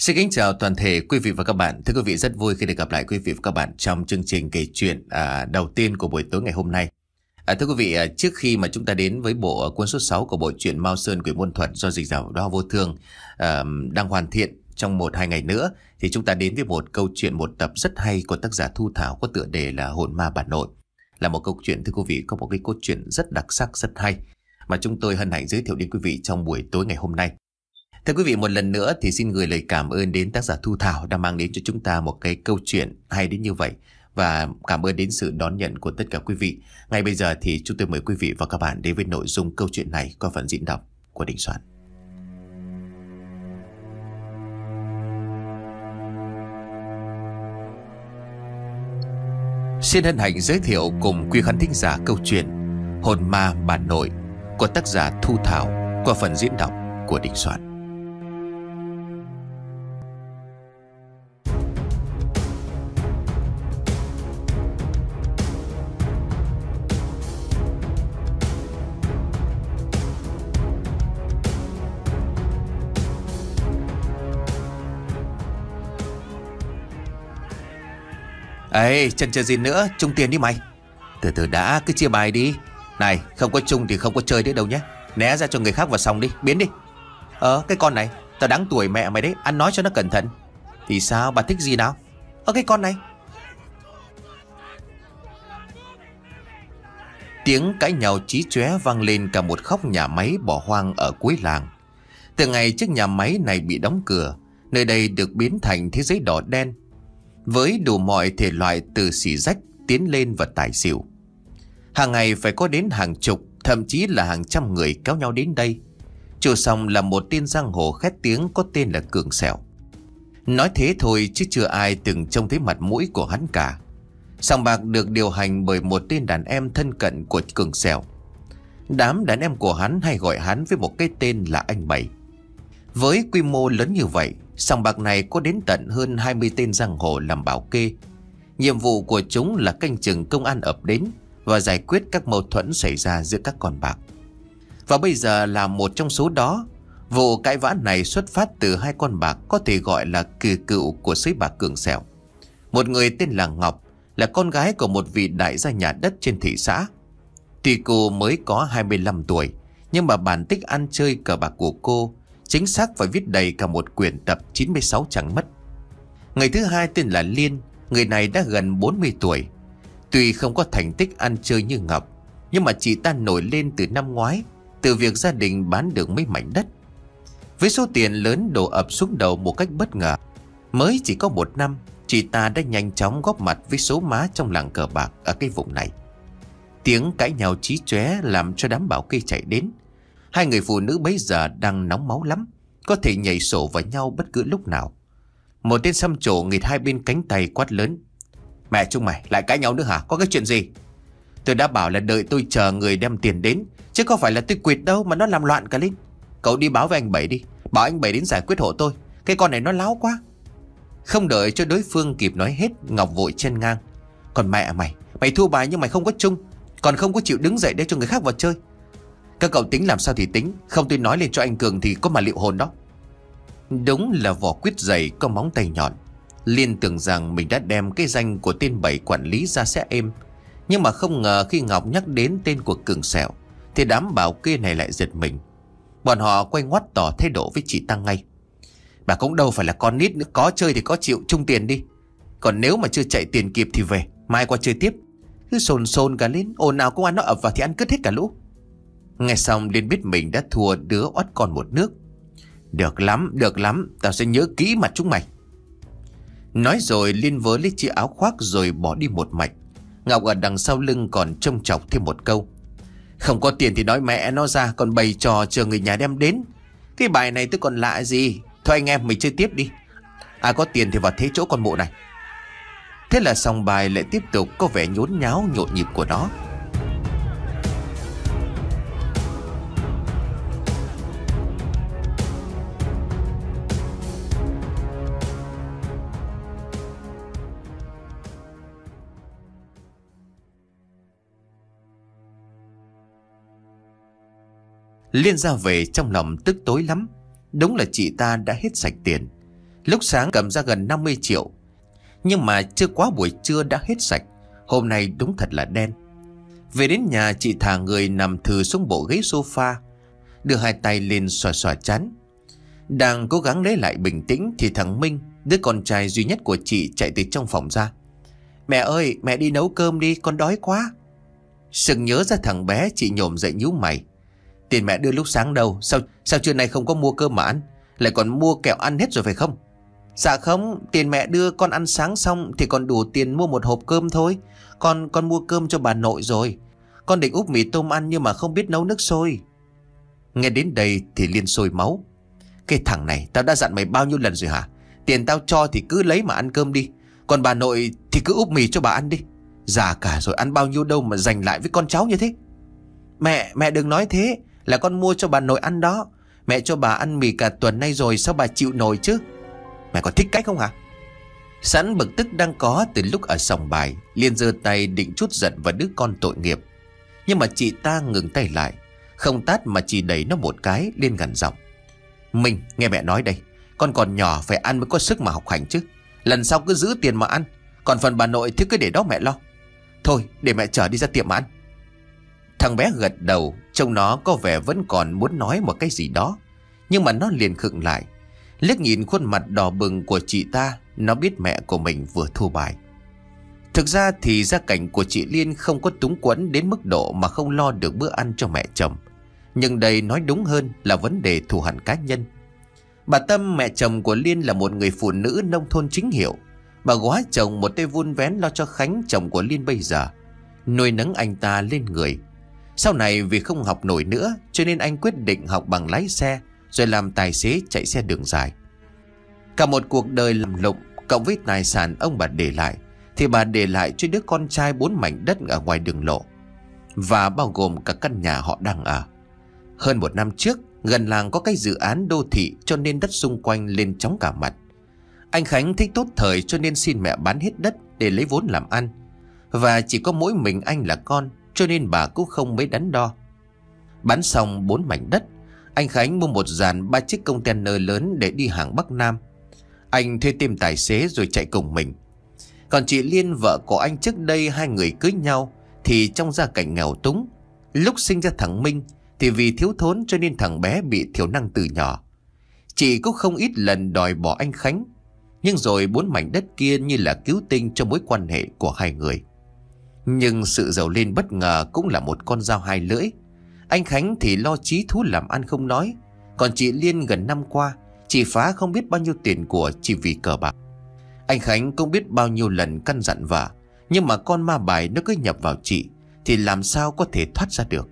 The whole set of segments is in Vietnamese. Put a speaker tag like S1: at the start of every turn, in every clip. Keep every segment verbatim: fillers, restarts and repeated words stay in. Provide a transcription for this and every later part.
S1: Xin kính chào toàn thể quý vị và các bạn. Thưa quý vị, rất vui khi được gặp lại quý vị và các bạn trong chương trình kể chuyện à, đầu tiên của buổi tối ngày hôm nay. À, thưa quý vị, à, trước khi mà chúng ta đến với bộ cuốn số sáu của bộ truyện Mao Sơn Quỷ Môn Thuật do dịch giả Đao Vô Thương à, đang hoàn thiện trong một hai ngày nữa, thì chúng ta đến với một câu chuyện, một tập rất hay của tác giả Thu Thảo có tựa đề là Hồn Ma Bà Nội. Là một câu chuyện, thưa quý vị, có một cái cốt truyện rất đặc sắc, rất hay mà chúng tôi hân hạnh giới thiệu đến quý vị trong buổi tối ngày hôm nay. Thưa quý vị, một lần nữa thì xin gửi lời cảm ơn đến tác giả Thu Thảo đã mang đến cho chúng ta một cái câu chuyện hay đến như vậy. Và cảm ơn đến sự đón nhận của tất cả quý vị. Ngay bây giờ thì chúng tôi mời quý vị và các bạn đến với nội dung câu chuyện này qua phần diễn đọc của Đình Soạn. Xin hân hạnh giới thiệu cùng quý khán thính giả câu chuyện Hồn Ma Bà Nội của tác giả Thu Thảo qua phần diễn đọc của Đình Soạn. Ê, chần chờ gì nữa, chung tiền đi mày. Từ từ đã, cứ chia bài đi. Này, không có chung thì không có chơi nữa đâu nhé. Né ra cho người khác vào xong đi, biến đi. Ờ, cái con này, tao đáng tuổi mẹ mày đấy, ăn nói cho nó cẩn thận. Thì sao, bà thích gì nào? Ờ, cái con này. Tiếng cãi nhau chí chóe vang lên cả một khóc nhà máy bỏ hoang ở cuối làng. Từ ngày chiếc nhà máy này bị đóng cửa, nơi đây được biến thành thế giới đỏ đen, với đủ mọi thể loại từ xỉ rách, tiến lên và tài xỉu. Hàng ngày phải có đến hàng chục, thậm chí là hàng trăm người kéo nhau đến đây. Chủ sòng là một tên giang hồ khét tiếng có tên là Cường Sẹo. Nói thế thôi chứ chưa ai từng trông thấy mặt mũi của hắn cả. Sòng bạc được điều hành bởi một tên đàn em thân cận của Cường Sẹo. Đám đàn em của hắn hay gọi hắn với một cái tên là anh Bảy. Với quy mô lớn như vậy, sòng bạc này có đến tận hơn hai mươi tên giang hồ làm bảo kê. Nhiệm vụ của chúng là canh chừng công an ập đến và giải quyết các mâu thuẫn xảy ra giữa các con bạc. Và bây giờ là một trong số đó. Vụ cãi vã này xuất phát từ hai con bạc có thể gọi là kỳ cựu của sới bạc Cường Sẹo. Một người tên là Ngọc, là con gái của một vị đại gia nhà đất trên thị xã. Tuy cô mới có hai mươi lăm tuổi, nhưng mà bản tích ăn chơi cờ bạc của cô chính xác phải viết đầy cả một quyển tập chín mươi sáu chẳng mất. Người thứ hai tên là Liên. Người này đã gần bốn mươi tuổi. Tuy không có thành tích ăn chơi như Ngọc, nhưng mà chị ta nổi lên từ năm ngoái, từ việc gia đình bán được mấy mảnh đất. Với số tiền lớn đổ ập xuống đầu một cách bất ngờ, mới chỉ có một năm, chị ta đã nhanh chóng góp mặt với số má trong làng cờ bạc ở cái vùng này. Tiếng cãi nhau chí chóe làm cho đám bảo kê chạy đến. Hai người phụ nữ bấy giờ đang nóng máu lắm, có thể nhảy sổ vào nhau bất cứ lúc nào. Một tên xăm trổ nghịch hai bên cánh tay quát lớn: Mẹ chúng mày lại cãi nhau nữa hả? Có cái chuyện gì? Tôi đã bảo là đợi tôi chờ người đem tiền đến, chứ có phải là tôi quỵt đâu mà nó làm loạn cả lên. Cậu đi báo với anh Bảy đi, bảo anh Bảy đến giải quyết hộ tôi. Cái con này nó láo quá. Không đợi cho đối phương kịp nói hết, Ngọc vội chen ngang: Còn mẹ mày, mày thua bài nhưng mày không có chung, còn không có chịu đứng dậy để cho người khác vào chơi. Các cậu tính làm sao thì tính, không tôi nói lên cho anh Cường thì có mà liệu hồn đó. Đúng là vỏ quýt dày có móng tay nhọn. Liên tưởng rằng mình đã đem cái danh của tên Bảy quản lý ra sẽ êm, nhưng mà không ngờ khi Ngọc nhắc đến tên của Cường Sẹo thì đám bảo kê này lại giật mình. Bọn họ quay ngoắt tỏ thái độ với chị ta ngay: Bà cũng đâu phải là con nít nữa, có chơi thì có chịu chung tiền đi. Còn nếu mà chưa chạy tiền kịp thì về, mai qua chơi tiếp. Cứ sồn sồn cả lên, ồn nào công an nó ập vào thì ăn cứt hết cả lũ. Nghe xong Liên biết mình đã thua đứa oắt con một nước. Được lắm, được lắm, tao sẽ nhớ kỹ mặt chúng mày. Nói rồi Liên vớ lấy chiếc áo khoác rồi bỏ đi một mạch. Ngọc ở đằng sau lưng còn trông chọc thêm một câu: Không có tiền thì nói mẹ nó ra, còn bày trò chờ người nhà đem đến. Cái bài này tôi còn lạ gì. Thôi anh em mình chơi tiếp đi, ai có tiền thì vào thế chỗ con mụ này. Thế là xong bài lại tiếp tục có vẻ nhốn nháo nhộn nhịp của nó. Liên ra về trong lòng tức tối lắm. Đúng là chị ta đã hết sạch tiền. Lúc sáng cầm ra gần năm mươi triệu, nhưng mà chưa quá buổi trưa đã hết sạch. Hôm nay đúng thật là đen. Về đến nhà, chị thả người nằm thừ xuống bộ ghế sofa, đưa hai tay lên xoa xoa trán. Đang cố gắng lấy lại bình tĩnh thì thằng Minh, đứa con trai duy nhất của chị, chạy từ trong phòng ra. Mẹ ơi, mẹ đi nấu cơm đi, con đói quá. Sực nhớ ra thằng bé, chị nhổm dậy nhíu mày. Tiền mẹ đưa lúc sáng đâu? Sao sao trưa nay không có mua cơm mà ăn? Lại còn mua kẹo ăn hết rồi phải không? Dạ không, tiền mẹ đưa con ăn sáng xong thì còn đủ tiền mua một hộp cơm thôi. Con con mua cơm cho bà nội rồi. Con định úp mì tôm ăn nhưng mà không biết nấu nước sôi. Nghe đến đây thì Liên sôi máu. Cái thằng này, tao đã dặn mày bao nhiêu lần rồi hả? Tiền tao cho thì cứ lấy mà ăn cơm đi, còn bà nội thì cứ úp mì cho bà ăn đi. Già cả rồi, ăn bao nhiêu đâu mà dành lại với con cháu như thế. Mẹ, mẹ đừng nói thế. Là con mua cho bà nội ăn đó. Mẹ cho bà ăn mì cả tuần nay rồi, sao bà chịu nổi chứ? Mẹ có thích cách không hả? Sẵn bực tức đang có từ lúc ở sòng bài, Liên giơ tay định trút giận vào đứa con tội nghiệp. Nhưng mà chị ta ngừng tay lại, không tát mà chỉ đẩy nó một cái. Liên gằn giọng. Mình nghe mẹ nói đây, con còn nhỏ phải ăn mới có sức mà học hành chứ. Lần sau cứ giữ tiền mà ăn, còn phần bà nội thì cứ để đó mẹ lo. Thôi để mẹ chở đi ra tiệm mà ăn. Thằng bé gật đầu, trông nó có vẻ vẫn còn muốn nói một cái gì đó, nhưng mà nó liền khựng lại, liếc nhìn khuôn mặt đỏ bừng của chị ta. Nó biết mẹ của mình vừa thua bài. Thực ra thì gia cảnh của chị Liên không có túng quẫn đến mức độ mà không lo được bữa ăn cho mẹ chồng. Nhưng đây nói đúng hơn là vấn đề thù hằn cá nhân. Bà Tâm, mẹ chồng của Liên, là một người phụ nữ nông thôn chính hiệu. Bà góa chồng một tay vun vén lo cho Khánh, chồng của Liên bây giờ, nuôi nấng anh ta lên người. Sau này vì không học nổi nữa cho nên anh quyết định học bằng lái xe, rồi làm tài xế chạy xe đường dài. Cả một cuộc đời làm lụng cộng với tài sản ông bà để lại thì bà để lại cho đứa con trai bốn mảnh đất ở ngoài đường lộ, và bao gồm cả căn nhà họ đang ở. Hơn một năm trước, gần làng có cái dự án đô thị cho nên đất xung quanh lên chóng cả mặt. Anh Khánh thích tốt thời cho nên xin mẹ bán hết đất để lấy vốn làm ăn. Và chỉ có mỗi mình anh là con cho nên bà cũng không mấy đắn đo. Bán xong bốn mảnh đất, anh Khánh mua một dàn ba chiếc container lớn để đi hàng Bắc Nam. Anh thuê thêm tài xế rồi chạy cùng mình. Còn chị Liên, vợ của anh, trước đây hai người cưới nhau thì trong gia cảnh nghèo túng. Lúc sinh ra thằng Minh thì vì thiếu thốn cho nên thằng bé bị thiểu năng từ nhỏ. Chị cũng không ít lần đòi bỏ anh Khánh, nhưng rồi bốn mảnh đất kia như là cứu tinh cho mối quan hệ của hai người. Nhưng sự giàu lên bất ngờ cũng là một con dao hai lưỡi. Anh Khánh thì lo chí thú làm ăn không nói, còn chị Liên gần năm qua chị phá không biết bao nhiêu tiền của chỉ vì cờ bạc. Anh Khánh cũng biết bao nhiêu lần căn dặn vợ, nhưng mà con ma bài nó cứ nhập vào chị thì làm sao có thể thoát ra được.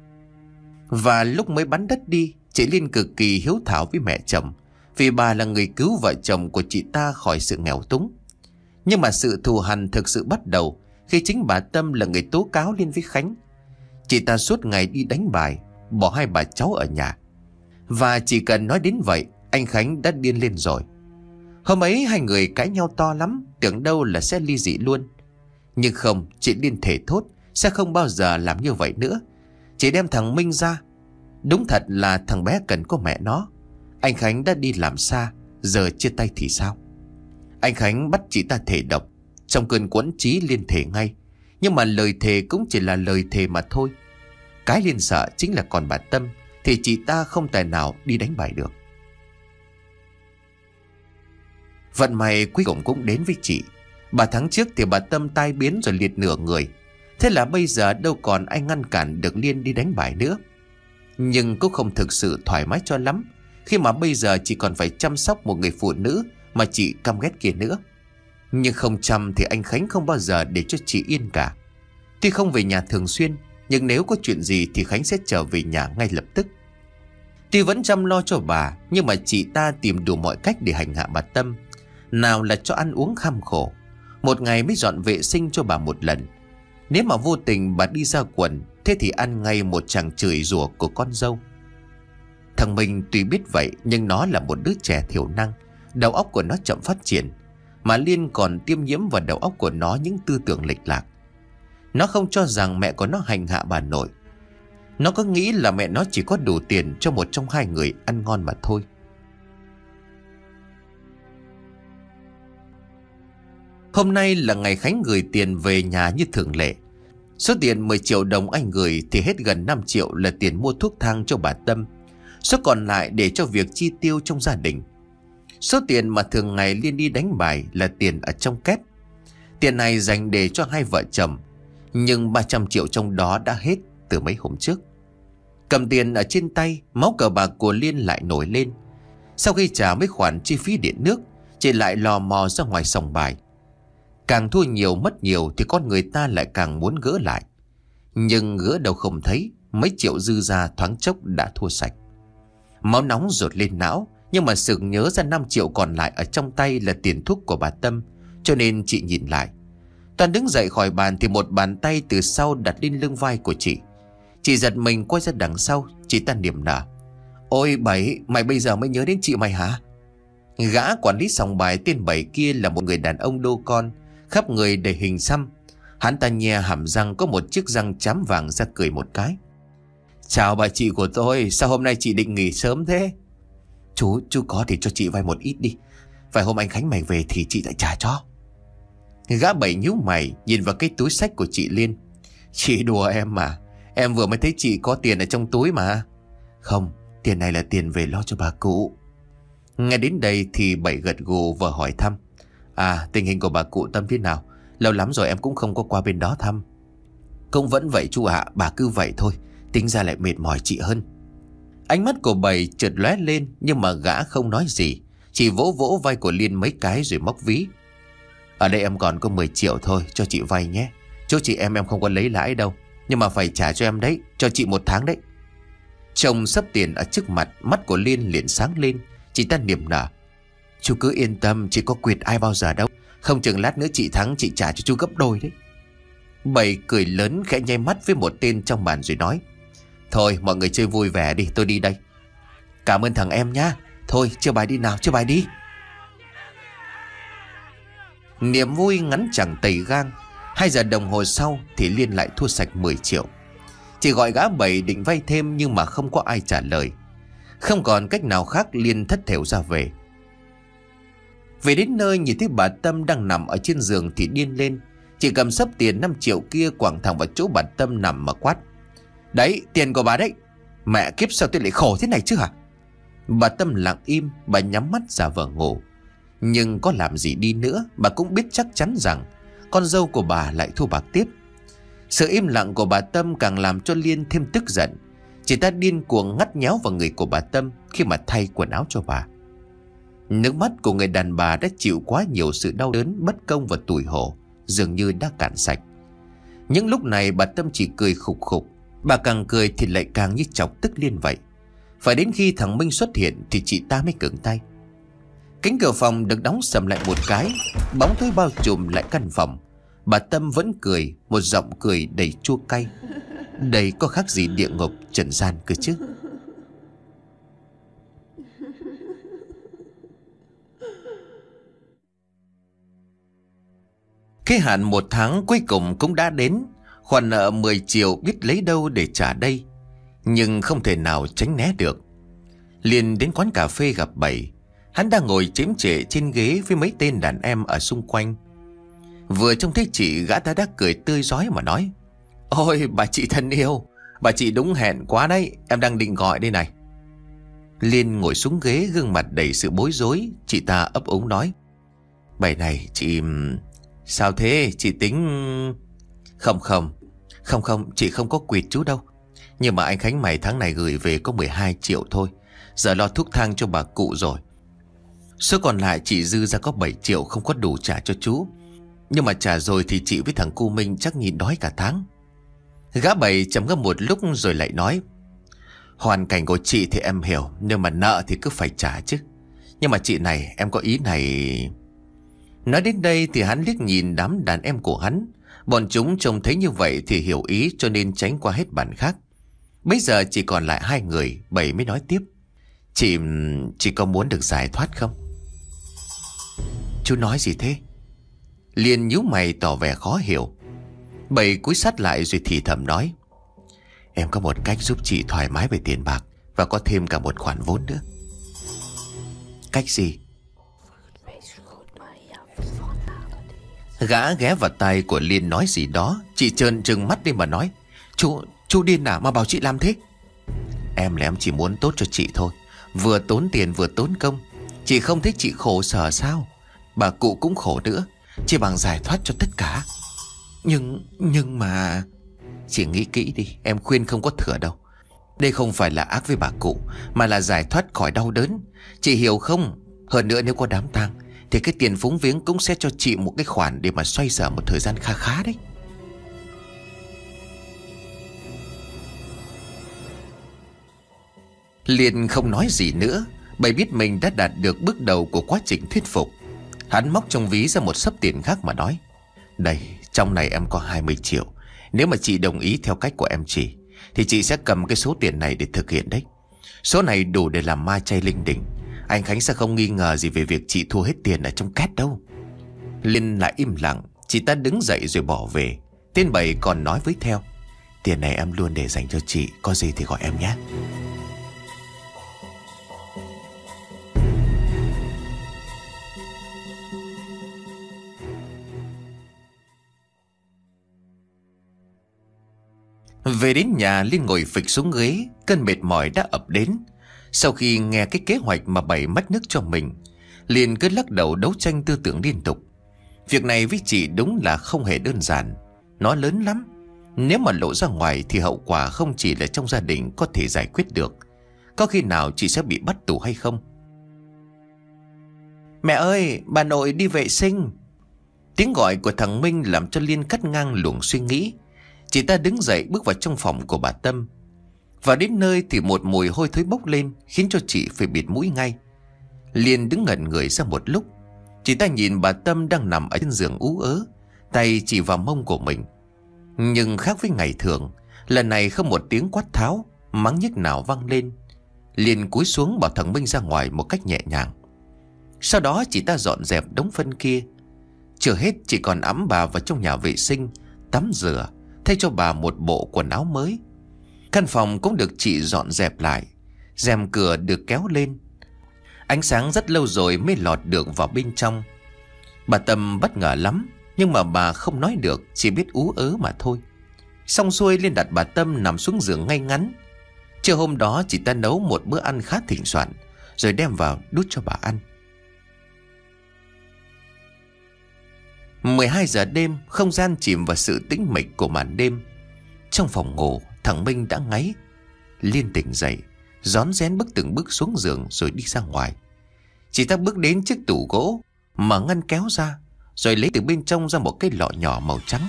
S1: Và lúc mới bán đất đi, chị Liên cực kỳ hiếu thảo với mẹ chồng, vì bà là người cứu vợ chồng của chị ta khỏi sự nghèo túng. Nhưng mà sự thù hằn thực sự bắt đầu khi chính bà Tâm là người tố cáo Liên với Khánh. Chị ta suốt ngày đi đánh bài, bỏ hai bà cháu ở nhà. Và chỉ cần nói đến vậy, anh Khánh đã điên lên rồi. Hôm ấy hai người cãi nhau to lắm, tưởng đâu là sẽ ly dị luôn. Nhưng không, chị Liên thề thốt sẽ không bao giờ làm như vậy nữa. Chị đem thằng Minh ra. Đúng thật là thằng bé cần có mẹ nó. Anh Khánh đã đi làm xa, giờ chia tay thì sao? Anh Khánh bắt chị ta thề độc. Trong cơn quẫn trí, Liên thề ngay. Nhưng mà lời thề cũng chỉ là lời thề mà thôi. Cái Liên sợ chính là còn bà Tâm thì chị ta không tài nào đi đánh bài được. Vận may cuối cùng cũng đến với chị. Bà tháng trước thì bà Tâm tai biến rồi liệt nửa người. Thế là bây giờ đâu còn ai ngăn cản được Liên đi đánh bài nữa. Nhưng cũng không thực sự thoải mái cho lắm, khi mà bây giờ chị còn phải chăm sóc một người phụ nữ mà chị căm ghét kia nữa. Nhưng không chăm thì anh Khánh không bao giờ để cho chị yên cả. Tuy không về nhà thường xuyên, nhưng nếu có chuyện gì thì Khánh sẽ trở về nhà ngay lập tức. Tuy vẫn chăm lo cho bà, nhưng mà chị ta tìm đủ mọi cách để hành hạ bà Tâm. Nào là cho ăn uống kham khổ, một ngày mới dọn vệ sinh cho bà một lần. Nếu mà vô tình bà đi ra quần, thế thì ăn ngay một tràng chửi rủa của con dâu. Thằng Minh tuy biết vậy nhưng nó là một đứa trẻ thiểu năng, đầu óc của nó chậm phát triển, mà Liên còn tiêm nhiễm vào đầu óc của nó những tư tưởng lệch lạc. Nó không cho rằng mẹ của nó hành hạ bà nội. Nó có nghĩ là mẹ nó chỉ có đủ tiền cho một trong hai người ăn ngon mà thôi. Hôm nay là ngày Khánh gửi tiền về nhà như thường lệ. Số tiền mười triệu đồng anh gửi thì hết gần năm triệu là tiền mua thuốc thang cho bà Tâm. Số còn lại để cho việc chi tiêu trong gia đình. Số tiền mà thường ngày Liên đi đánh bài là tiền ở trong két. Tiền này dành để cho hai vợ chồng, nhưng ba trăm triệu trong đó đã hết từ mấy hôm trước. Cầm tiền ở trên tay, máu cờ bạc của Liên lại nổi lên. Sau khi trả mấy khoản chi phí điện nước, chị lại lò mò ra ngoài sòng bài. Càng thua nhiều mất nhiều thì con người ta lại càng muốn gỡ lại. Nhưng gỡ đâu không thấy, mấy triệu dư ra thoáng chốc đã thua sạch. Máu nóng dột lên não, nhưng mà sực nhớ ra năm triệu còn lại ở trong tay là tiền thuốc của bà Tâm, cho nên chị nhìn lại. Toàn đứng dậy khỏi bàn thì một bàn tay từ sau đặt lên lưng vai của chị. Chị giật mình quay ra đằng sau, chị ta niềm nở. Ôi Bảy, mày bây giờ mới nhớ đến chị mày hả? Gã quản lý sòng bài tên Bảy kia là một người đàn ông đô con, khắp người đầy hình xăm. Hắn ta nhe hàm răng có một chiếc răng chám vàng ra cười một cái. Chào bà chị của tôi, sao hôm nay chị định nghỉ sớm thế? Chú, chú có thì cho chị vay một ít đi. Vài hôm anh Khánh mày về thì chị lại trả cho. Gã Bảy nhíu mày nhìn vào cái túi xách của chị Liên. Chị đùa em mà, em vừa mới thấy chị có tiền ở trong túi mà. Không, tiền này là tiền về lo cho bà cụ. Nghe đến đây thì Bảy gật gù và hỏi thăm. À, tình hình của bà cụ Tâm thế nào? Lâu lắm rồi em cũng không có qua bên đó thăm. Cũng vẫn vậy chú ạ, bà cứ vậy thôi, tính ra lại mệt mỏi chị hơn. Ánh mắt của Bảy chợt lóe lên, nhưng mà gã không nói gì, chỉ vỗ vỗ vai của Liên mấy cái rồi móc ví. Ở đây em còn có mười triệu thôi, cho chị vay nhé. Chỗ chị em em không có lấy lãi đâu, nhưng mà phải trả cho em đấy, cho chị một tháng đấy. Chồng sắp tiền ở trước mặt, mắt của Liên liền sáng lên. Chị ta niềm nở. Chú cứ yên tâm, chị có quyệt ai bao giờ đâu. Không chừng lát nữa chị thắng chị trả cho chú gấp đôi đấy. Bảy cười lớn khẽ nháy mắt với một tên trong bàn rồi nói. Thôi mọi người chơi vui vẻ đi, tôi đi đây. Cảm ơn thằng em nhá. Thôi chơi bài đi nào, chơi bài đi. Niềm vui ngắn chẳng tầy gang. Hai giờ đồng hồ sau thì Liên lại thua sạch mười triệu. Chị gọi gã Bảy định vay thêm, nhưng mà không có ai trả lời. Không còn cách nào khác, Liên thất thểu ra về. Về đến nơi nhìn thấy bà Tâm đang nằm ở trên giường thì điên lên. Chị cầm xấp tiền năm triệu kia quẳng thẳng vào chỗ bà Tâm nằm mà quát. Đấy, tiền của bà đấy. Mẹ kiếp, sao tôi lại khổ thế này chứ hả? Bà Tâm lặng im, bà nhắm mắt giả vờ ngủ. Nhưng có làm gì đi nữa, bà cũng biết chắc chắn rằng con dâu của bà lại thua bạc tiếp. Sự im lặng của bà Tâm càng làm cho Liên thêm tức giận. Chị ta điên cuồng ngắt nhéo vào người của bà Tâm khi mà thay quần áo cho bà. Nước mắt của người đàn bà đã chịu quá nhiều sự đau đớn, bất công và tủi hổ, dường như đã cạn sạch. Những lúc này bà Tâm chỉ cười khục khục. Bà càng cười thì lại càng như chọc tức Liên vậy. Phải đến khi thằng Minh xuất hiện thì chị ta mới cứng tay. Cánh cửa phòng được đóng sầm lại một cái, bóng tối bao trùm lại căn phòng. Bà Tâm vẫn cười, một giọng cười đầy chua cay. Đây có khác gì địa ngục trần gian cơ chứ. Cái hạn một tháng cuối cùng cũng đã đến. Khoản nợ mười triệu biết lấy đâu để trả đây, nhưng không thể nào tránh né được. Liền đến quán cà phê gặp Bảy. Hắn đang ngồi chếm trệ trên ghế với mấy tên đàn em ở xung quanh. Vừa trông thấy chị, gã ta đã cười tươi rói mà nói. Ôi bà chị thân yêu, bà chị đúng hẹn quá đấy, em đang định gọi đây này. Liên ngồi xuống ghế, gương mặt đầy sự bối rối. Chị ta ấp úng nói. Bảy này chị... Sao thế, chị tính... Không không, không không, chị không có quỵt chú đâu. Nhưng mà anh Khánh mày tháng này gửi về có mười hai triệu thôi. Giờ lo thuốc thang cho bà cụ rồi. Số còn lại chị dư ra có bảy triệu, không có đủ trả cho chú. Nhưng mà trả rồi thì chị với thằng cu Minh chắc nhịn đói cả tháng. Gã Bảy trầm ngâm một lúc rồi lại nói. Hoàn cảnh của chị thì em hiểu, nhưng mà nợ thì cứ phải trả chứ. Nhưng mà chị này, em có ý này... Nói đến đây thì hắn liếc nhìn đám đàn em của hắn. Bọn chúng trông thấy như vậy thì hiểu ý, cho nên tránh qua hết bàn khác. Bây giờ chỉ còn lại hai người. Bảy mới nói tiếp. Chị... chị có muốn được giải thoát không? Chú nói gì thế? Liên nhíu mày tỏ vẻ khó hiểu. Bảy cúi sát lại rồi thì thầm nói. Em có một cách giúp chị thoải mái về tiền bạc, và có thêm cả một khoản vốn nữa. Cách gì? Gã ghé vào tai của Liên nói gì đó. Chị trợn trừng mắt đi mà nói: Chú, chú điên à mà bảo chị làm thế? Em là em chỉ muốn tốt cho chị thôi. Vừa tốn tiền vừa tốn công. Chị không thích chị khổ sở sao? Bà cụ cũng khổ nữa. Chỉ bằng giải thoát cho tất cả. Nhưng, nhưng mà... Chị nghĩ kỹ đi, em khuyên không có thừa đâu. Đây không phải là ác với bà cụ, mà là giải thoát khỏi đau đớn. Chị hiểu không? Hơn nữa nếu có đám tang thì cái tiền phúng viếng cũng sẽ cho chị một cái khoản để mà xoay sở một thời gian kha khá đấy. Liên không nói gì nữa, bởi biết mình đã đạt được bước đầu của quá trình thuyết phục. Hắn móc trong ví ra một xấp tiền khác mà nói: Đây, trong này em có hai mươi triệu. Nếu mà chị đồng ý theo cách của em chị, thì chị sẽ cầm cái số tiền này để thực hiện đấy. Số này đủ để làm ma chay linh đình. Anh Khánh sẽ không nghi ngờ gì về việc chị thua hết tiền ở trong két đâu. Liên lại im lặng. Chị ta đứng dậy rồi bỏ về. Tên Bảy còn nói với theo: Tiền này em luôn để dành cho chị, có gì thì gọi em nhé. Về đến nhà, Liên ngồi phịch xuống ghế. Cơn mệt mỏi đã ập đến. Sau khi nghe cái kế hoạch mà Bảy mất nước cho mình, Liên cứ lắc đầu đấu tranh tư tưởng liên tục. Việc này với chị đúng là không hề đơn giản. Nó lớn lắm. Nếu mà lộ ra ngoài thì hậu quả không chỉ là trong gia đình có thể giải quyết được. Có khi nào chị sẽ bị bắt tù hay không? Mẹ ơi, bà nội đi vệ sinh. Tiếng gọi của thằng Minh làm cho Liên cắt ngang luồng suy nghĩ. Chị ta đứng dậy bước vào trong phòng của bà Tâm. Vào đến nơi thì một mùi hôi thối bốc lên, khiến cho chị phải bịt mũi ngay. Liên đứng ngẩn người ra một lúc. Chị ta nhìn bà Tâm đang nằm ở trên giường ú ớ, tay chỉ vào mông của mình. Nhưng khác với ngày thường, lần này không một tiếng quát tháo, mắng nhức nào vang lên. Liên cúi xuống bảo thằng Minh ra ngoài một cách nhẹ nhàng. Sau đó chị ta dọn dẹp đống phân kia. Chưa hết, chị còn ẵm bà vào trong nhà vệ sinh, tắm rửa, thay cho bà một bộ quần áo mới. Căn phòng cũng được chị dọn dẹp lại. Rèm cửa được kéo lên. Ánh sáng rất lâu rồi mới lọt được vào bên trong. Bà Tâm bất ngờ lắm, nhưng mà bà không nói được, chỉ biết ú ớ mà thôi. Xong xuôi, Liên đặt bà Tâm nằm xuống giường ngay ngắn. Trưa hôm đó chị ta nấu một bữa ăn khá thịnh soạn, rồi đem vào đút cho bà ăn. mười hai giờ đêm, không gian chìm vào sự tĩnh mịch của màn đêm. Trong phòng ngủ, thằng Minh đã ngáy. Liên tỉnh dậy, rón rén bước từng bước xuống giường rồi đi ra ngoài. Chị ta bước đến chiếc tủ gỗ, mở ngăn kéo ra, rồi lấy từ bên trong ra một cái lọ nhỏ màu trắng.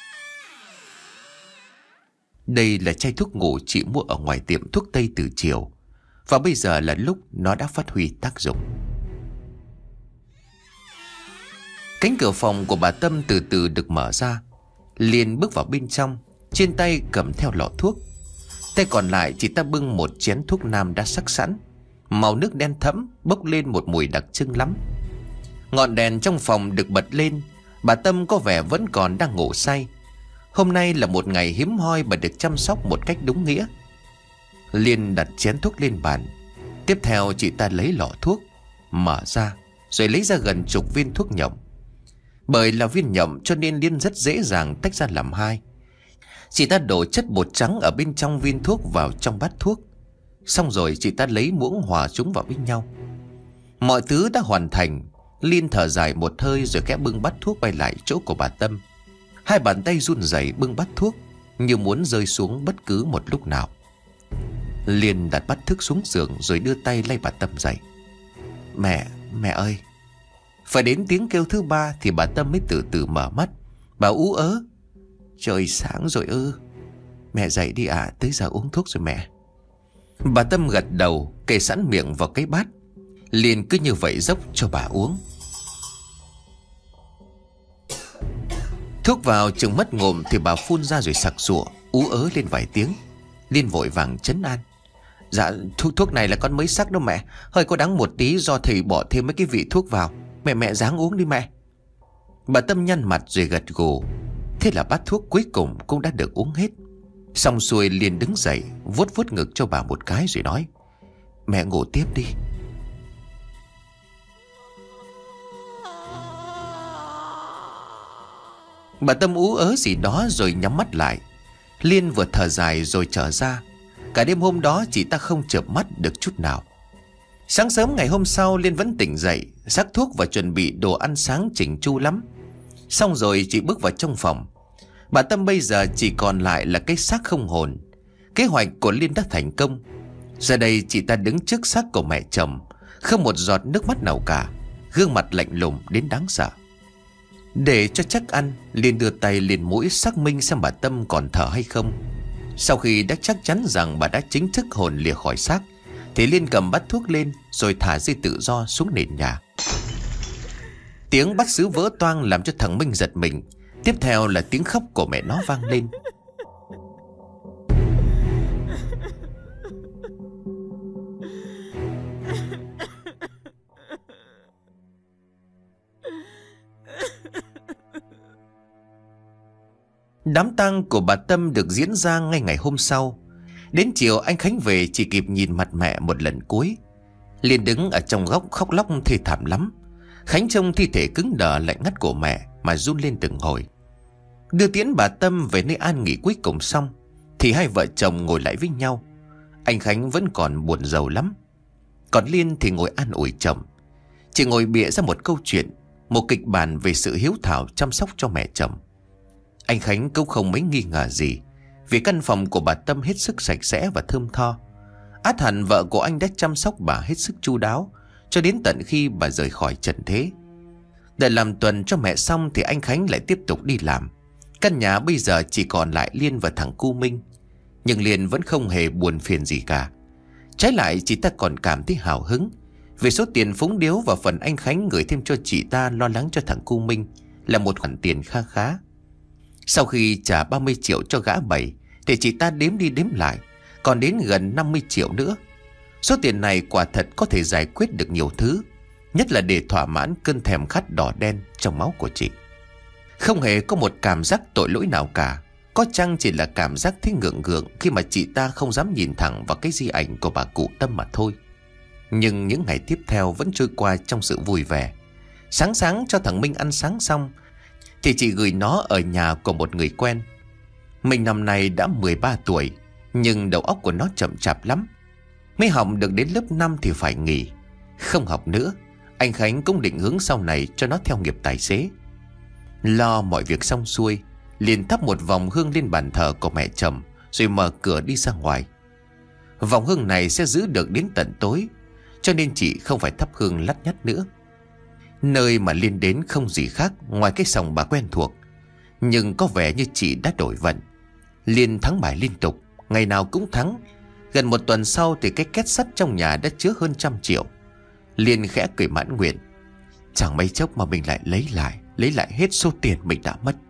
S1: Đây là chai thuốc ngủ chị mua ở ngoài tiệm thuốc tây từ chiều, và bây giờ là lúc nó đã phát huy tác dụng. Cánh cửa phòng của bà Tâm từ từ được mở ra. Liên bước vào bên trong, trên tay cầm theo lọ thuốc. Tay còn lại chị ta bưng một chén thuốc nam đã sắc sẵn. Màu nước đen thẫm, bốc lên một mùi đặc trưng lắm. Ngọn đèn trong phòng được bật lên. Bà Tâm có vẻ vẫn còn đang ngủ say. Hôm nay là một ngày hiếm hoi bà được chăm sóc một cách đúng nghĩa. Liên đặt chén thuốc lên bàn. Tiếp theo chị ta lấy lọ thuốc, mở ra, rồi lấy ra gần chục viên thuốc nhộng. Bởi là viên nhộng cho nên Liên rất dễ dàng tách ra làm hai. Chị ta đổ chất bột trắng ở bên trong viên thuốc vào trong bát thuốc. Xong rồi chị ta lấy muỗng hòa chúng vào với nhau. Mọi thứ đã hoàn thành. Liên thở dài một hơi rồi khẽ bưng bát thuốc bay lại chỗ của bà Tâm. Hai bàn tay run rẩy bưng bát thuốc, như muốn rơi xuống bất cứ một lúc nào. Liên đặt bát thuốc xuống giường rồi đưa tay lay bà Tâm dậy. Mẹ, mẹ ơi. Phải đến tiếng kêu thứ ba thì bà Tâm mới từ từ mở mắt. Bà ú ớ. Trời sáng rồi ư? Mẹ dậy đi ạ, à, tới giờ uống thuốc rồi mẹ. Bà Tâm gật đầu, kề sẵn miệng vào cái bát. Liên cứ như vậy dốc cho bà uống. Thuốc vào chừng mất ngụm thì bà phun ra rồi sặc sụa, ú ớ lên vài tiếng. Liên vội vàng trấn an. Dạ thuốc, thuốc này là con mới sắc đâu mẹ. Hơi có đắng một tí do thầy bỏ thêm mấy cái vị thuốc vào. Mẹ mẹ ráng uống đi mẹ. Bà Tâm nhăn mặt rồi gật gù. Thế là bát thuốc cuối cùng cũng đã được uống hết. Xong xuôi Liên đứng dậy, vuốt vuốt ngực cho bà một cái rồi nói. Mẹ ngủ tiếp đi. Bà Tâm ú ớ gì đó rồi nhắm mắt lại. Liên vừa thở dài rồi trở ra. Cả đêm hôm đó chị ta không chợp mắt được chút nào. Sáng sớm ngày hôm sau Liên vẫn tỉnh dậy, xắc thuốc và chuẩn bị đồ ăn sáng chỉnh chu lắm. Xong rồi chị bước vào trong phòng. Bà Tâm bây giờ chỉ còn lại là cái xác không hồn. Kế hoạch của Liên đã thành công. Giờ đây chị ta đứng trước xác của mẹ chồng, không một giọt nước mắt nào cả, gương mặt lạnh lùng đến đáng sợ. Để cho chắc ăn, Liên đưa tay lên mũi xác minh xem bà Tâm còn thở hay không. Sau khi đã chắc chắn rằng bà đã chính thức hồn lìa khỏi xác, thì Liên cầm bát thuốc lên rồi thả dây tự do xuống nền nhà. Tiếng bát sứ vỡ toang làm cho thằng Minh giật mình. Tiếp theo là tiếng khóc của mẹ nó vang lên. Đám tang của bà Tâm được diễn ra ngay ngày hôm sau. Đến chiều anh Khánh về chỉ kịp nhìn mặt mẹ một lần cuối. Liên đứng ở trong góc khóc lóc thê thảm lắm. Khánh trông thi thể cứng đờ lạnh ngắt của mẹ mà run lên từng hồi. Đưa tiễn bà Tâm về nơi an nghỉ cuối cùng xong, thì hai vợ chồng ngồi lại với nhau. Anh Khánh vẫn còn buồn rầu lắm, còn Liên thì ngồi an ủi chồng. Chị ngồi bịa ra một câu chuyện, một kịch bản về sự hiếu thảo chăm sóc cho mẹ chồng. Anh Khánh cũng không mấy nghi ngờ gì, vì căn phòng của bà Tâm hết sức sạch sẽ và thơm tho. Át hẳn vợ của anh đã chăm sóc bà hết sức chu đáo cho đến tận khi bà rời khỏi trần thế. Để làm tuần cho mẹ xong thì anh Khánh lại tiếp tục đi làm. Căn nhà bây giờ chỉ còn lại Liên và thằng Cu Minh. Nhưng Liên vẫn không hề buồn phiền gì cả. Trái lại chị ta còn cảm thấy hào hứng vì số tiền phúng điếu và phần anh Khánh gửi thêm cho chị ta lo lắng cho thằng Cu Minh là một khoản tiền kha khá. Sau khi trả ba mươi triệu cho gã Bảy thì chị ta đếm đi đếm lại còn đến gần năm mươi triệu nữa. Số tiền này quả thật có thể giải quyết được nhiều thứ, nhất là để thỏa mãn cơn thèm khát đỏ đen trong máu của chị. Không hề có một cảm giác tội lỗi nào cả. Có chăng chỉ là cảm giác thấy ngượng ngượng khi mà chị ta không dám nhìn thẳng vào cái di ảnh của bà cụ Tâm mà thôi. Nhưng những ngày tiếp theo vẫn trôi qua trong sự vui vẻ. Sáng sáng cho thằng Minh ăn sáng xong thì chị gửi nó ở nhà của một người quen. Mình năm nay đã mười ba tuổi, nhưng đầu óc của nó chậm chạp lắm. Mới học được đến lớp năm thì phải nghỉ. Không học nữa, anh Khánh cũng định hướng sau này cho nó theo nghiệp tài xế. Lo mọi việc xong xuôi, liền thắp một vòng hương lên bàn thờ của mẹ chồng, rồi mở cửa đi ra ngoài. Vòng hương này sẽ giữ được đến tận tối, cho nên chị không phải thắp hương lắt nhắt nữa. Nơi mà Liên đến không gì khác ngoài cái sòng bà quen thuộc. Nhưng có vẻ như chị đã đổi vận. Liên thắng bài liên tục, ngày nào cũng thắng. Gần một tuần sau thì cái két sắt trong nhà đã chứa hơn trăm triệu. Liên khẽ cười mãn nguyện. Chẳng mấy chốc mà mình lại lấy lại Lấy lại hết số tiền mình đã mất.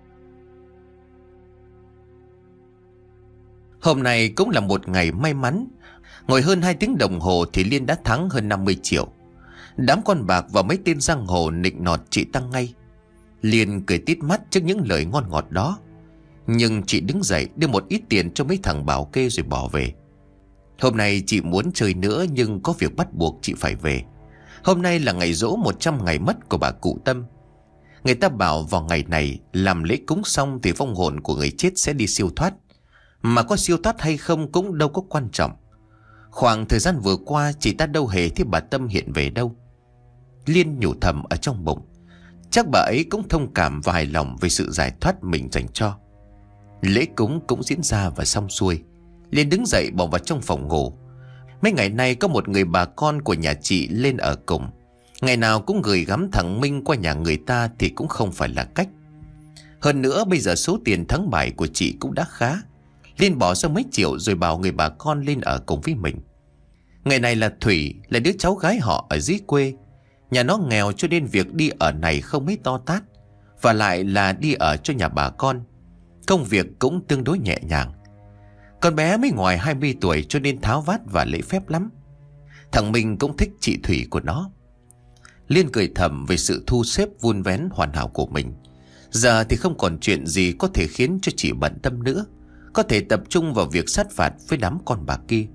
S1: Hôm nay cũng là một ngày may mắn. Ngồi hơn hai tiếng đồng hồ thì Liên đã thắng hơn năm mươi triệu. Đám con bạc và mấy tên giang hồ nịnh nọt chị tăng ngay. Liên cười tít mắt trước những lời ngon ngọt đó. Nhưng chị đứng dậy đưa một ít tiền cho mấy thằng bảo kê rồi bỏ về. Hôm nay chị muốn chơi nữa nhưng có việc bắt buộc chị phải về. Hôm nay là ngày giỗ một trăm ngày mất của bà cụ Tâm. Người ta bảo vào ngày này làm lễ cúng xong thì vong hồn của người chết sẽ đi siêu thoát. Mà có siêu thoát hay không cũng đâu có quan trọng. Khoảng thời gian vừa qua chị ta đâu hề thấy bà Tâm hiện về đâu. Liên nhủ thầm ở trong bụng. Chắc bà ấy cũng thông cảm và hài lòng về sự giải thoát mình dành cho. Lễ cúng cũng diễn ra và xong xuôi. Liên đứng dậy bỏ vào trong phòng ngủ. Mấy ngày nay có một người bà con của nhà chị lên ở cùng. Ngày nào cũng gửi gắm thằng Minh qua nhà người ta thì cũng không phải là cách. Hơn nữa bây giờ số tiền thắng bài của chị cũng đã khá. Liên bỏ ra mấy triệu rồi bảo người bà con lên ở cùng với mình. Ngày này là Thủy, là đứa cháu gái họ ở dưới quê. Nhà nó nghèo cho nên việc đi ở này không mấy to tát. Và lại là đi ở cho nhà bà con. Công việc cũng tương đối nhẹ nhàng. Con bé mới ngoài hai mươi tuổi cho nên tháo vát và lễ phép lắm. Thằng Minh cũng thích chị Thủy của nó. Liên cười thầm về sự thu xếp vun vén hoàn hảo của mình. Giờ thì không còn chuyện gì có thể khiến cho chị bận tâm nữa. Có thể tập trung vào việc sát phạt với đám con bạc kia.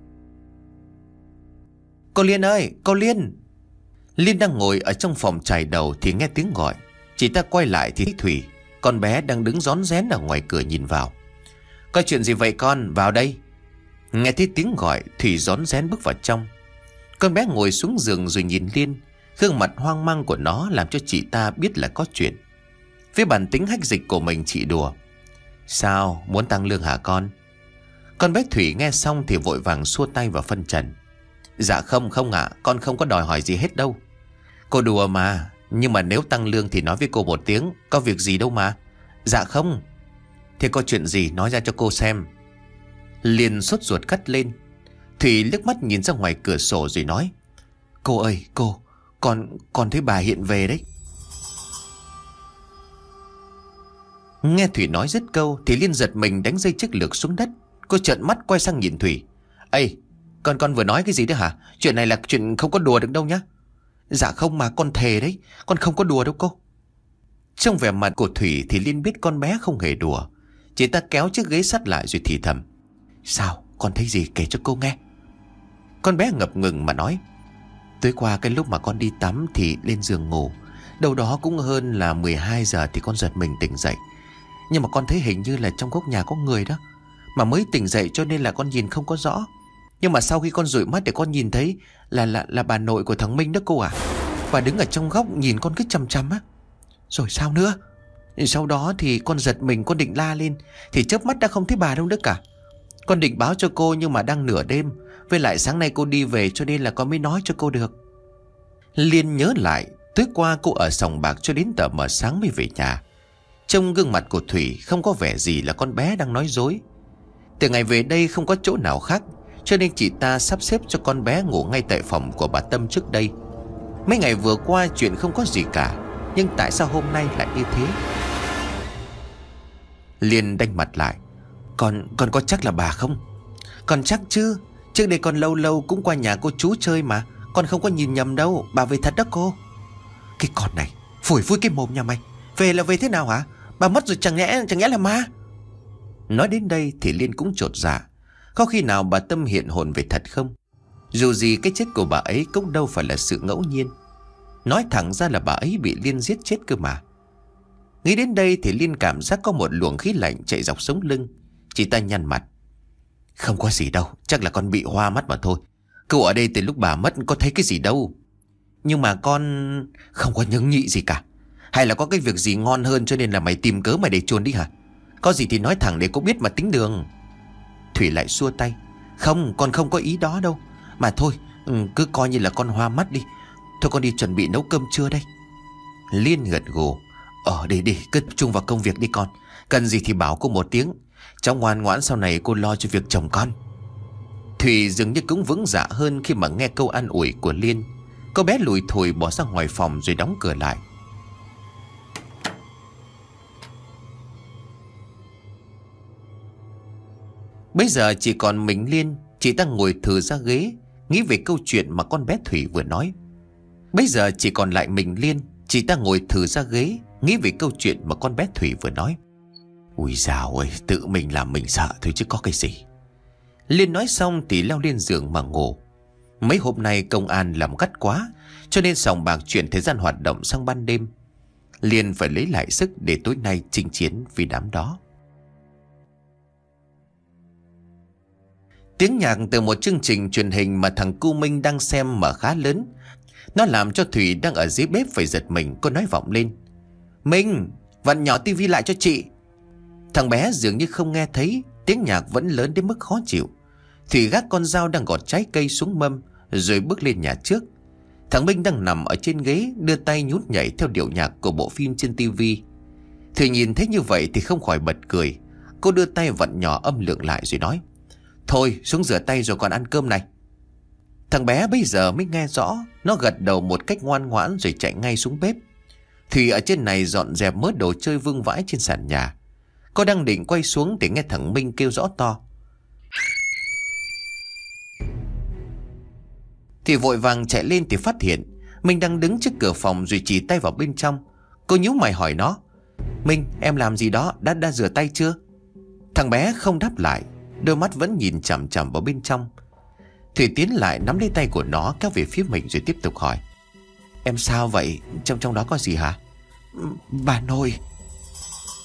S1: Cô Liên ơi, cô Liên. Liên đang ngồi ở trong phòng chải đầu thì nghe tiếng gọi. Chị ta quay lại thì thấy Thủy. con bé đang đứng rón rén ở ngoài cửa nhìn vào. Có chuyện gì vậy con? Vào đây. Nghe thấy tiếng gọi, Thủy rón rén bước vào trong. Con bé ngồi xuống giường rồi nhìn Liên. Gương mặt hoang mang của nó làm cho chị ta biết là có chuyện. Với bản tính hách dịch của mình, chị đùa: Sao, muốn tăng lương hả con? Con bé Thủy nghe xong thì vội vàng xua tay và phân trần: Dạ không, không ạ, con không có đòi hỏi gì hết đâu. Cô đùa mà, nhưng mà nếu tăng lương thì nói với cô một tiếng, có việc gì đâu mà. Dạ không. Thế có chuyện gì nói ra cho cô xem. Liền sốt ruột cắt lên. Thủy liếc mắt nhìn ra ngoài cửa sổ rồi nói: Cô ơi, cô, con, con thấy bà hiện về đấy. Nghe Thủy nói dứt câu thì Liên giật mình đánh dây chiếc lược xuống đất. Cô trợn mắt quay sang nhìn Thủy: Ây, con con vừa nói cái gì đó hả? Chuyện này là chuyện không có đùa được đâu nhá. Dạ không mà, con thề đấy, con không có đùa đâu cô. Trong vẻ mặt của Thủy thì Liên biết con bé không hề đùa. Chị ta kéo chiếc ghế sắt lại rồi thì thầm: Sao, con thấy gì kể cho cô nghe. Con bé ngập ngừng mà nói: Tối qua cái lúc mà con đi tắm thì lên giường ngủ. Đâu đó cũng hơn là mười hai giờ thì con giật mình tỉnh dậy. Nhưng mà con thấy hình như là trong góc nhà có người đó. Mà mới tỉnh dậy cho nên là con nhìn không có rõ. Nhưng mà sau khi con dụi mắt thì con nhìn thấy là là là bà nội của thằng Minh đó cô à. Bà đứng ở trong góc nhìn con cứ chằm chằm á. Rồi sao nữa? Sau đó thì con giật mình, con định la lên thì chớp mắt đã không thấy bà đâu nữa cả. Con định báo cho cô nhưng mà đang nửa đêm, với lại sáng nay cô đi về cho nên là con mới nói cho cô được. Liên nhớ lại tối qua cô ở sòng bạc cho đến tờ mờ sáng mới về nhà. Trong gương mặt của Thủy không có vẻ gì là con bé đang nói dối. Từ ngày về đây không có chỗ nào khác, cho nên chị ta sắp xếp cho con bé ngủ ngay tại phòng của bà Tâm trước đây. Mấy ngày vừa qua chuyện không có gì cả, nhưng tại sao hôm nay lại như thế? Liên đanh mặt lại: Con, con có chắc là bà không? Con chắc chứ. Trước đây con lâu lâu cũng qua nhà cô chú chơi mà. Con không có nhìn nhầm đâu, bà về thật đó cô. Cái con này, phủi phui cái mồm nhà mày. Về là về thế nào hả? Bà mất rồi chẳng lẽ, chẳng lẽ là ma? Nói đến đây thì Liên cũng chột dạ. Có khi nào bà Tâm hiện hồn về thật không? Dù gì cái chết của bà ấy cũng đâu phải là sự ngẫu nhiên. Nói thẳng ra là bà ấy bị Liên giết chết cơ mà. Nghĩ đến đây thì Liên cảm giác có một luồng khí lạnh chạy dọc sống lưng. Chị ta nhăn mặt: Không có gì đâu, chắc là con bị hoa mắt mà thôi. Cậu ở đây từ lúc bà mất có thấy cái gì đâu. Nhưng mà con không có nhứng nhị gì cả. Hay là có cái việc gì ngon hơn cho nên là mày tìm cớ mày để chôn đi hả? Có gì thì nói thẳng để cô biết mà tính đường. Thủy lại xua tay: Không, con không có ý đó đâu. Mà thôi, ừ, cứ coi như là con hoa mắt đi. Thôi con đi chuẩn bị nấu cơm trưa đây. Liên gật gù: Ờ đi đi, cứ tập trung vào công việc đi con. Cần gì thì bảo cô một tiếng. Cháu ngoan ngoãn sau này cô lo cho việc chồng con. Thủy dường như cũng vững dạ hơn khi mà nghe câu an ủi của Liên. Cô bé lùi thủi bỏ ra ngoài phòng rồi đóng cửa lại. Bây giờ chỉ còn mình Liên. Chị ta ngồi thừ ra ghế, nghĩ về câu chuyện mà con bé Thủy vừa nói. Bây giờ chỉ còn lại mình Liên. Chị ta ngồi thừ ra ghế, nghĩ về câu chuyện mà con bé Thủy vừa nói. Ui dào ơi, tự mình làm mình sợ thôi chứ có cái gì. Liên nói xong thì leo lên giường mà ngủ. Mấy hôm nay công an làm gắt quá, cho nên sòng bạc chuyển thời gian hoạt động sang ban đêm. Liên phải lấy lại sức để tối nay chinh chiến vì đám đó. Tiếng nhạc từ một chương trình truyền hình mà thằng Cu Minh đang xem mà khá lớn. Nó làm cho Thủy đang ở dưới bếp phải giật mình. Cô nói vọng lên: Minh, vặn nhỏ tivi lại cho chị. Thằng bé dường như không nghe thấy. Tiếng nhạc vẫn lớn đến mức khó chịu. Thủy gác con dao đang gọt trái cây xuống mâm rồi bước lên nhà trước. Thằng Minh đang nằm ở trên ghế, đưa tay nhút nhảy theo điệu nhạc của bộ phim trên tivi. Thủy nhìn thấy như vậy thì không khỏi bật cười. Cô đưa tay vặn nhỏ âm lượng lại rồi nói: Thôi xuống rửa tay rồi còn ăn cơm này. Thằng bé bây giờ mới nghe rõ. Nó gật đầu một cách ngoan ngoãn rồi chạy ngay xuống bếp. Thủy ở trên này dọn dẹp mớ đồ chơi vương vãi trên sàn nhà. Cô đang định quay xuống thì nghe thằng Minh kêu rõ to. Thì vội vàng chạy lên thì phát hiện Minh đang đứng trước cửa phòng rồi chỉ tay vào bên trong. Cô nhíu mày hỏi nó: Minh, em làm gì đó, đã đã rửa tay chưa? Thằng bé không đáp lại, đôi mắt vẫn nhìn chằm chằm vào bên trong. Thủy tiến lại nắm lấy tay của nó kéo về phía mình rồi tiếp tục hỏi: Em sao vậy? Trong trong đó có gì hả? Bà nội.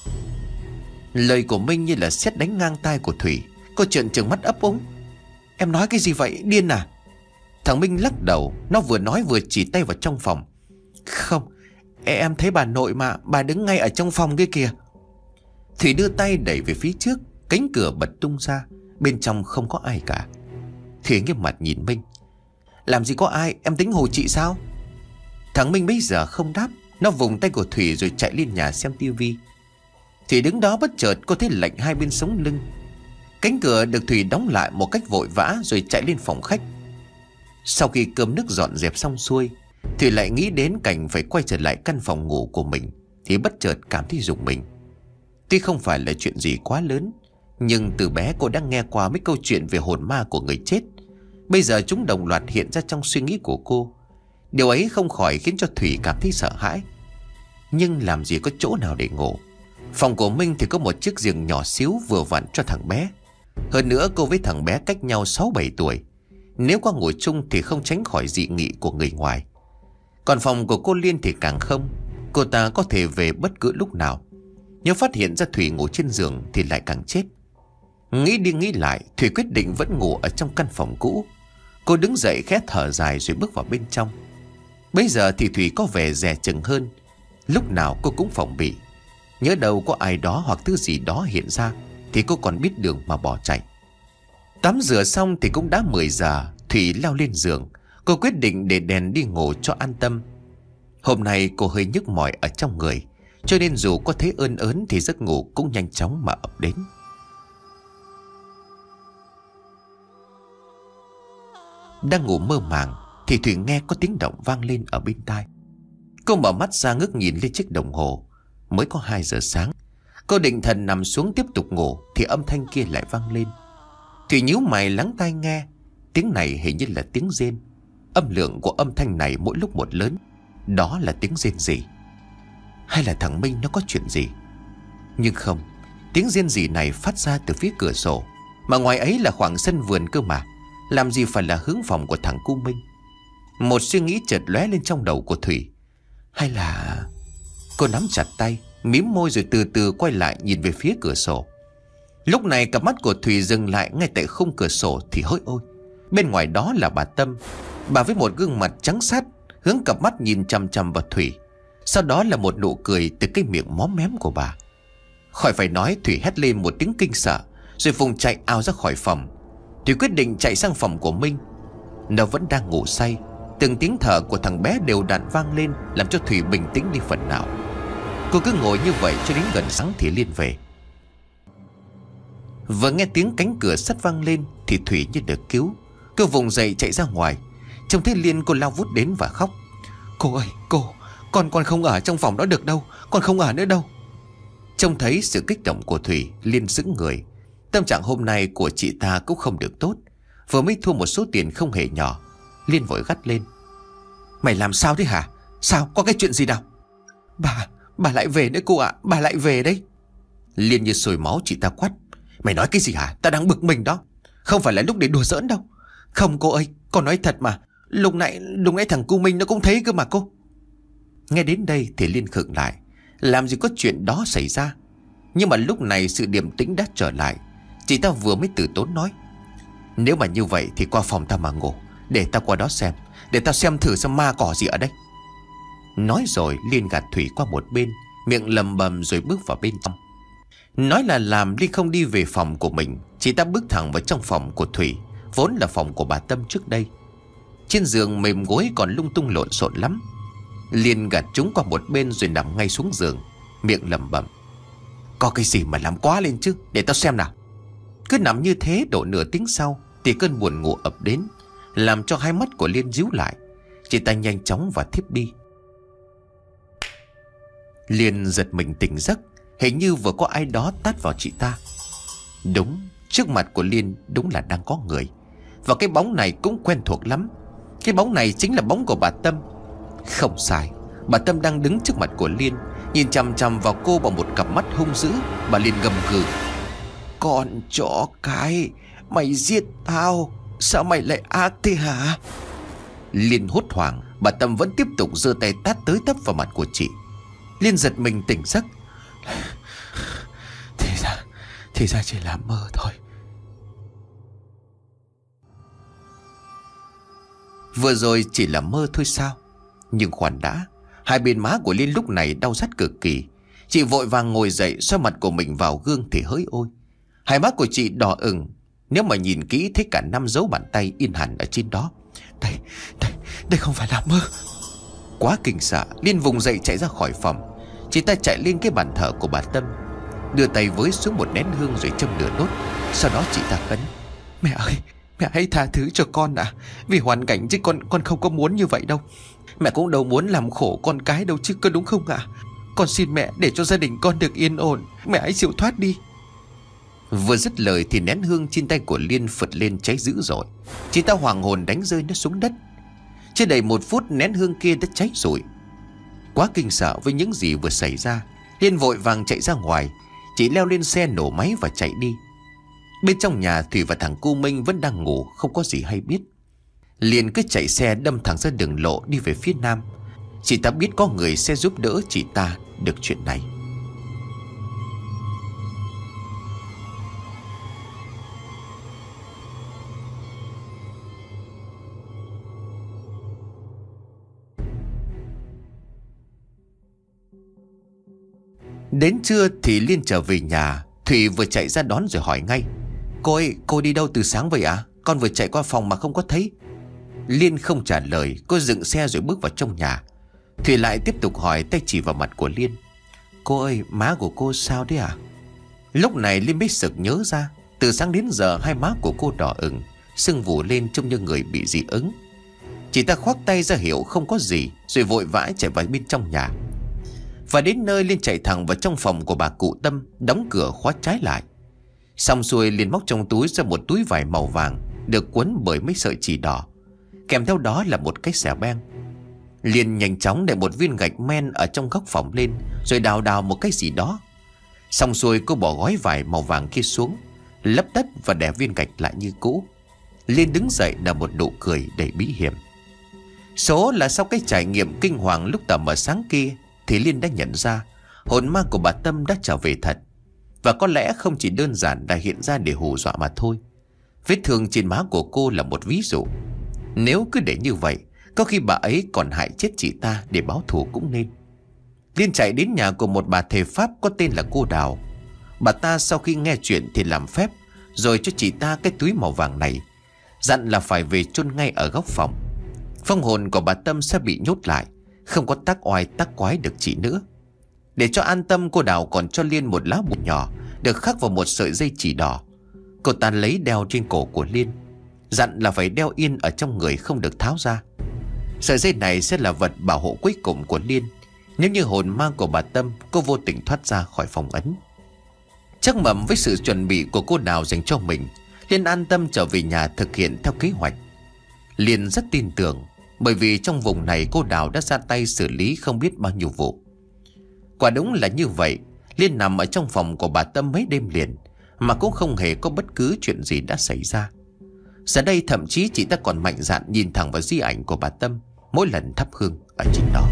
S1: Lời của Minh như là sét đánh ngang tai của Thủy. Cô trợn trừng mắt ấp úng. Em nói cái gì vậy, điên à? Thằng Minh lắc đầu. Nó vừa nói vừa chỉ tay vào trong phòng. Không, em thấy bà nội mà, bà đứng ngay ở trong phòng kia kìa. Thủy đưa tay đẩy về phía trước. Cánh cửa bật tung ra. Bên trong không có ai cả. Thủy nghiêm mặt nhìn Minh. Làm gì có ai, em tính hù chị sao? Thằng Minh bây giờ không đáp. Nó vùng tay của Thủy rồi chạy lên nhà xem tivi. Thủy đứng đó bất chợt cô thấy lạnh hai bên sống lưng. Cánh cửa được Thủy đóng lại một cách vội vã rồi chạy lên phòng khách. Sau khi cơm nước dọn dẹp xong xuôi, Thủy lại nghĩ đến cảnh phải quay trở lại căn phòng ngủ của mình, thì bất chợt cảm thấy rùng mình. Tuy không phải là chuyện gì quá lớn, nhưng từ bé cô đã nghe qua mấy câu chuyện về hồn ma của người chết. Bây giờ chúng đồng loạt hiện ra trong suy nghĩ của cô. Điều ấy không khỏi khiến cho Thủy cảm thấy sợ hãi. Nhưng làm gì có chỗ nào để ngủ. Phòng của Minh thì có một chiếc giường nhỏ xíu vừa vặn cho thằng bé. Hơn nữa cô với thằng bé cách nhau sáu bảy tuổi. Nếu qua ngủ chung thì không tránh khỏi dị nghị của người ngoài. Còn phòng của cô Liên thì càng không. Cô ta có thể về bất cứ lúc nào. Nếu phát hiện ra Thủy ngủ trên giường thì lại càng chết. Nghĩ đi nghĩ lại, Thủy quyết định vẫn ngủ ở trong căn phòng cũ. Cô đứng dậy khẽ thở dài rồi bước vào bên trong. Bây giờ thì Thủy có vẻ dè chừng hơn. Lúc nào cô cũng phòng bị. Nhớ đâu có ai đó hoặc thứ gì đó hiện ra thì cô còn biết đường mà bỏ chạy. Tắm rửa xong thì cũng đã mười giờ. Thủy leo lên giường. Cô quyết định để đèn đi ngủ cho an tâm. Hôm nay cô hơi nhức mỏi ở trong người, cho nên dù có thấy ơn ớn thì giấc ngủ cũng nhanh chóng mà ập đến. Đang ngủ mơ màng thì Thủy nghe có tiếng động vang lên ở bên tai. Cô mở mắt ra ngước nhìn lên chiếc đồng hồ. Mới có hai giờ sáng. Cô định thần nằm xuống tiếp tục ngủ thì âm thanh kia lại vang lên. Thủy nhíu mày lắng tai nghe. Tiếng này hình như là tiếng rên. Âm lượng của âm thanh này mỗi lúc một lớn. Đó là tiếng rên gì? Hay là thằng Minh nó có chuyện gì? Nhưng không, tiếng rên gì này phát ra từ phía cửa sổ, mà ngoài ấy là khoảng sân vườn cơ mà. Làm gì phải là hướng phòng của thằng cu Minh? Một suy nghĩ chợt lóe lên trong đầu của Thủy. Hay là... Cô nắm chặt tay, mím môi rồi từ từ quay lại nhìn về phía cửa sổ. Lúc này cặp mắt của Thủy dừng lại ngay tại khung cửa sổ thì hỡi ôi, bên ngoài đó là bà Tâm. Bà với một gương mặt trắng sắt hướng cặp mắt nhìn chằm chằm vào Thủy. Sau đó là một nụ cười từ cái miệng móm mém của bà. Khỏi phải nói, Thủy hét lên một tiếng kinh sợ rồi vùng chạy ào ra khỏi phòng. Thủy quyết định chạy sang phòng của Minh. Nó vẫn đang ngủ say. Từng tiếng thở của thằng bé đều đặn vang lên, làm cho Thủy bình tĩnh đi phần nào. Cô cứ ngồi như vậy cho đến gần sáng thì Liên về. Vừa nghe tiếng cánh cửa sắt vang lên thì Thủy như được cứu. Cô vùng dậy chạy ra ngoài. Trông thấy Liên, cô lao vút đến và khóc. Cô ơi, cô, Con con không ở trong phòng đó được đâu. Con không ở nữa đâu. Trông thấy sự kích động của Thủy, Liên sững người. Tâm trạng hôm nay của chị ta cũng không được tốt. Vừa mới thua một số tiền không hề nhỏ. Liên vội gắt lên. Mày làm sao thế hả? Sao, có cái chuyện gì nào? Bà, bà lại về đấy cô ạ. Bà lại về đấy. Liên như sôi máu, chị ta quát. Mày nói cái gì hả? Ta đang bực mình đó. Không phải là lúc để đùa giỡn đâu. Không cô ơi, con nói thật mà. Lúc nãy, lúc nãy thằng cu Minh nó cũng thấy cơ mà cô. Nghe đến đây thì Liên khựng lại. Làm gì có chuyện đó xảy ra. Nhưng mà lúc này sự điềm tĩnh đã trở lại. Chị ta vừa mới từ tốn nói. Nếu mà như vậy thì qua phòng ta mà ngủ. Để ta qua đó xem. Để ta xem thử xem ma cỏ gì ở đây. Nói rồi Liên gạt Thủy qua một bên, miệng lầm bầm rồi bước vào bên trong. Nói là làm, Liên không đi về phòng của mình. Chị ta bước thẳng vào trong phòng của Thủy, vốn là phòng của bà Tâm trước đây. Trên giường mềm gối còn lung tung lộn xộn lắm. Liên gạt chúng qua một bên rồi nằm ngay xuống giường, miệng lẩm bẩm. Có cái gì mà làm quá lên chứ, để tao xem nào. Cứ nằm như thế độ nửa tiếng sau thì cơn buồn ngủ ập đến, làm cho hai mắt của Liên díu lại. Chị ta nhanh chóng và thiếp đi. Liên giật mình tỉnh giấc, hình như vừa có ai đó tát vào chị ta. Đúng, trước mặt của Liên đúng là đang có người. Và cái bóng này cũng quen thuộc lắm. Cái bóng này chính là bóng của bà Tâm. Không sai, bà Tâm đang đứng trước mặt của Liên, nhìn chằm chằm vào cô bằng một cặp mắt hung dữ. Bà Liên gầm gừ. Con chó cái, mày giết tao, sao mày lại ác thế hả? Liên hốt hoảng, bà Tâm vẫn tiếp tục giơ tay tát tới tấp vào mặt của chị. Liên giật mình tỉnh giấc. Thì ra
S2: Thì ra chỉ là mơ thôi.
S1: Vừa rồi chỉ là mơ thôi sao? Nhưng khoan đã, hai bên má của Liên lúc này đau rát cực kỳ. Chị vội vàng ngồi dậy, xoa mặt của mình vào gương thì hỡi ôi, hai má của chị đỏ ửng. Nếu mà nhìn kỹ thấy cả năm dấu bàn tay in hẳn ở trên đó.
S2: Đây, đây, đây không phải là mơ.
S1: Quá kinh sợ, Liên vùng dậy chạy ra khỏi phòng. Chị ta chạy lên cái bàn thờ của bà Tâm, đưa tay với xuống một nén hương rồi châm lửa đốt. Sau đó chị ta khấn:
S2: Mẹ ơi, mẹ hãy tha thứ cho con ạ. À. Vì hoàn cảnh chứ con con không có muốn như vậy đâu. Mẹ cũng đâu muốn làm khổ con cái đâu chứ, có đúng không ạ? À? Con xin mẹ để cho gia đình con được yên ổn. Mẹ hãy chịu thoát đi.
S1: Vừa dứt lời thì nén hương trên tay của Liên phật lên cháy dữ dội. Chị ta hoàng hồn đánh rơi nó xuống đất. Chưa đầy một phút nén hương kia đã cháy rụi. Quá kinh sợ với những gì vừa xảy ra, Liên vội vàng chạy ra ngoài. Chị leo lên xe nổ máy và chạy đi. Bên trong nhà Thủy và thằng Cu Minh vẫn đang ngủ, không có gì hay biết. Liên cứ chạy xe đâm thẳng ra đường lộ đi về phía nam. Chị ta biết có người sẽ giúp đỡ chị ta được chuyện này. Đến trưa thì Liên trở về nhà. Thủy vừa chạy ra đón rồi hỏi ngay: Cô ơi, cô đi đâu từ sáng vậy ạ? À? Con vừa chạy qua phòng mà không có thấy. Liên không trả lời. Cô dựng xe rồi bước vào trong nhà. Thủy lại tiếp tục hỏi, tay chỉ vào mặt của Liên: Cô ơi, má của cô sao đấy à? Lúc này Liên mới sực nhớ ra, từ sáng đến giờ hai má của cô đỏ ửng, sưng vù lên trông như người bị dị ứng. Chị ta khoác tay ra hiệu không có gì, rồi vội vã chạy vào bên trong nhà. Và đến nơi Liên chạy thẳng vào trong phòng của bà cụ Tâm, đóng cửa khóa trái lại. Xong xuôi Liên móc trong túi ra một túi vải màu vàng được quấn bởi mấy sợi chỉ đỏ, kèm theo đó là một cái xẻo beng. Liên nhanh chóng để một viên gạch men ở trong góc phòng lên, rồi đào đào một cái gì đó. Xong xuôi cô bỏ gói vải màu vàng kia xuống, lấp đất và để viên gạch lại như cũ. Liên đứng dậy là một nụ cười đầy bí hiểm. Số là sau cái trải nghiệm kinh hoàng lúc tờ mờ sáng kia, thì Liên đã nhận ra hồn ma của bà Tâm đã trở về thật. Và có lẽ không chỉ đơn giản là hiện ra để hù dọa mà thôi. Vết thương trên má của cô là một ví dụ. Nếu cứ để như vậy, có khi bà ấy còn hại chết chị ta để báo thù cũng nên. Liên chạy đến nhà của một bà thầy Pháp có tên là cô Đào. Bà ta sau khi nghe chuyện thì làm phép, rồi cho chị ta cái túi màu vàng này, dặn là phải về chôn ngay ở góc phòng. Phong hồn của bà Tâm sẽ bị nhốt lại, không có tác oai tác quái được chị nữa. Để cho an tâm, cô Đào còn cho Liên một lá bùa nhỏ được khắc vào một sợi dây chỉ đỏ. Cô ta lấy đeo trên cổ của Liên, dặn là phải đeo yên ở trong người, không được tháo ra. Sợi dây này sẽ là vật bảo hộ cuối cùng của Liên nếu như hồn ma của bà Tâm cô vô tình thoát ra khỏi phòng ấn. Chắc mẩm với sự chuẩn bị của cô Đào dành cho mình, Liên an tâm trở về nhà thực hiện theo kế hoạch. Liên rất tin tưởng, bởi vì trong vùng này cô Đào đã ra tay xử lý không biết bao nhiêu vụ. Quả đúng là như vậy. Liên nằm ở trong phòng của bà Tâm mấy đêm liền mà cũng không hề có bất cứ chuyện gì đã xảy ra. Giờ đây thậm chí chị ta còn mạnh dạn nhìn thẳng vào di ảnh của bà Tâm mỗi lần thắp hương ở trên đó.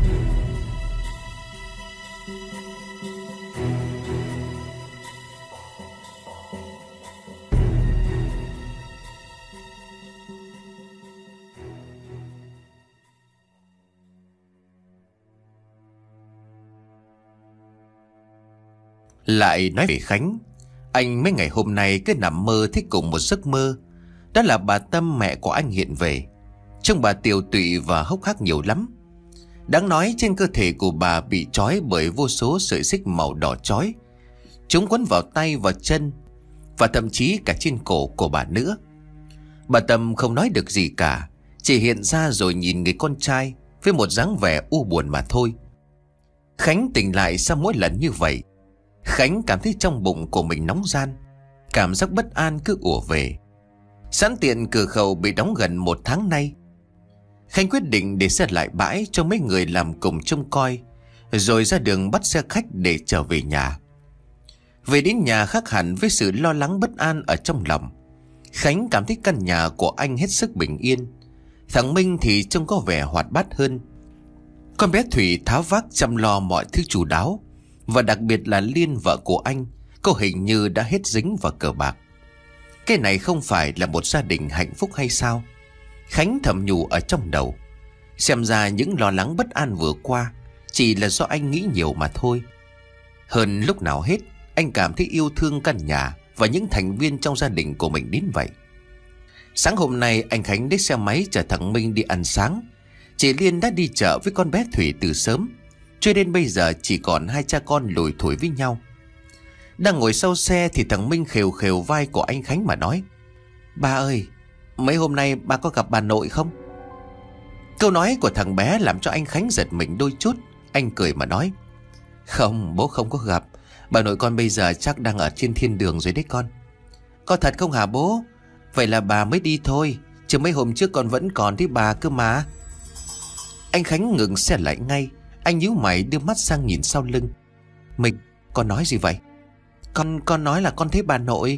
S1: Lại nói về Khánh, anh mấy ngày hôm nay cứ nằm mơ thấy cùng một giấc mơ. Đó là bà Tâm, mẹ của anh, hiện về. Trông bà tiều tụy và hốc hác nhiều lắm. Đáng nói trên cơ thể của bà bị trói bởi vô số sợi xích màu đỏ chói. Chúng quấn vào tay và chân, và thậm chí cả trên cổ của bà nữa. Bà Tâm không nói được gì cả, chỉ hiện ra rồi nhìn người con trai với một dáng vẻ u buồn mà thôi. Khánh tỉnh lại sau mỗi lần như vậy. Khánh cảm thấy trong bụng của mình nóng ran, cảm giác bất an cứ ùa về. Sẵn tiện cửa khẩu bị đóng gần một tháng nay, Khánh quyết định để xe lại bãi cho mấy người làm cùng trông coi, rồi ra đường bắt xe khách để trở về nhà. Về đến nhà khác hẳn với sự lo lắng bất an ở trong lòng. Khánh cảm thấy căn nhà của anh hết sức bình yên. Thằng Minh thì trông có vẻ hoạt bát hơn. Con bé Thủy tháo vác chăm lo mọi thứ chu đáo. Và đặc biệt là Liên, vợ của anh, cô hình như đã hết dính vào cờ bạc. Cái này không phải là một gia đình hạnh phúc hay sao? Khánh thầm nhủ ở trong đầu. Xem ra những lo lắng bất an vừa qua chỉ là do anh nghĩ nhiều mà thôi. Hơn lúc nào hết, anh cảm thấy yêu thương căn nhà và những thành viên trong gia đình của mình đến vậy. Sáng hôm nay anh Khánh lấy xe máy chở thằng Minh đi ăn sáng. Chị Liên đã đi chợ với con bé Thủy từ sớm, cho đến bây giờ chỉ còn hai cha con lủi thủi với nhau. Đang ngồi sau xe thì thằng Minh khều khều vai của anh Khánh mà nói: "Ba ơi, mấy hôm nay ba có gặp bà nội không?" Câu nói của thằng bé làm cho anh Khánh giật mình đôi chút. Anh cười mà nói: "Không, bố không có gặp. Bà nội con bây giờ chắc đang ở trên thiên đường rồi đấy con." "Có thật không hả bố? Vậy là bà mới đi thôi, chứ mấy hôm trước con vẫn còn thấy bà cơ mà." Anh Khánh ngừng xe lại ngay. Anh nhíu mày đưa mắt sang nhìn sau lưng. "Mình, con nói gì vậy?" Con, con nói là con thấy bà nội."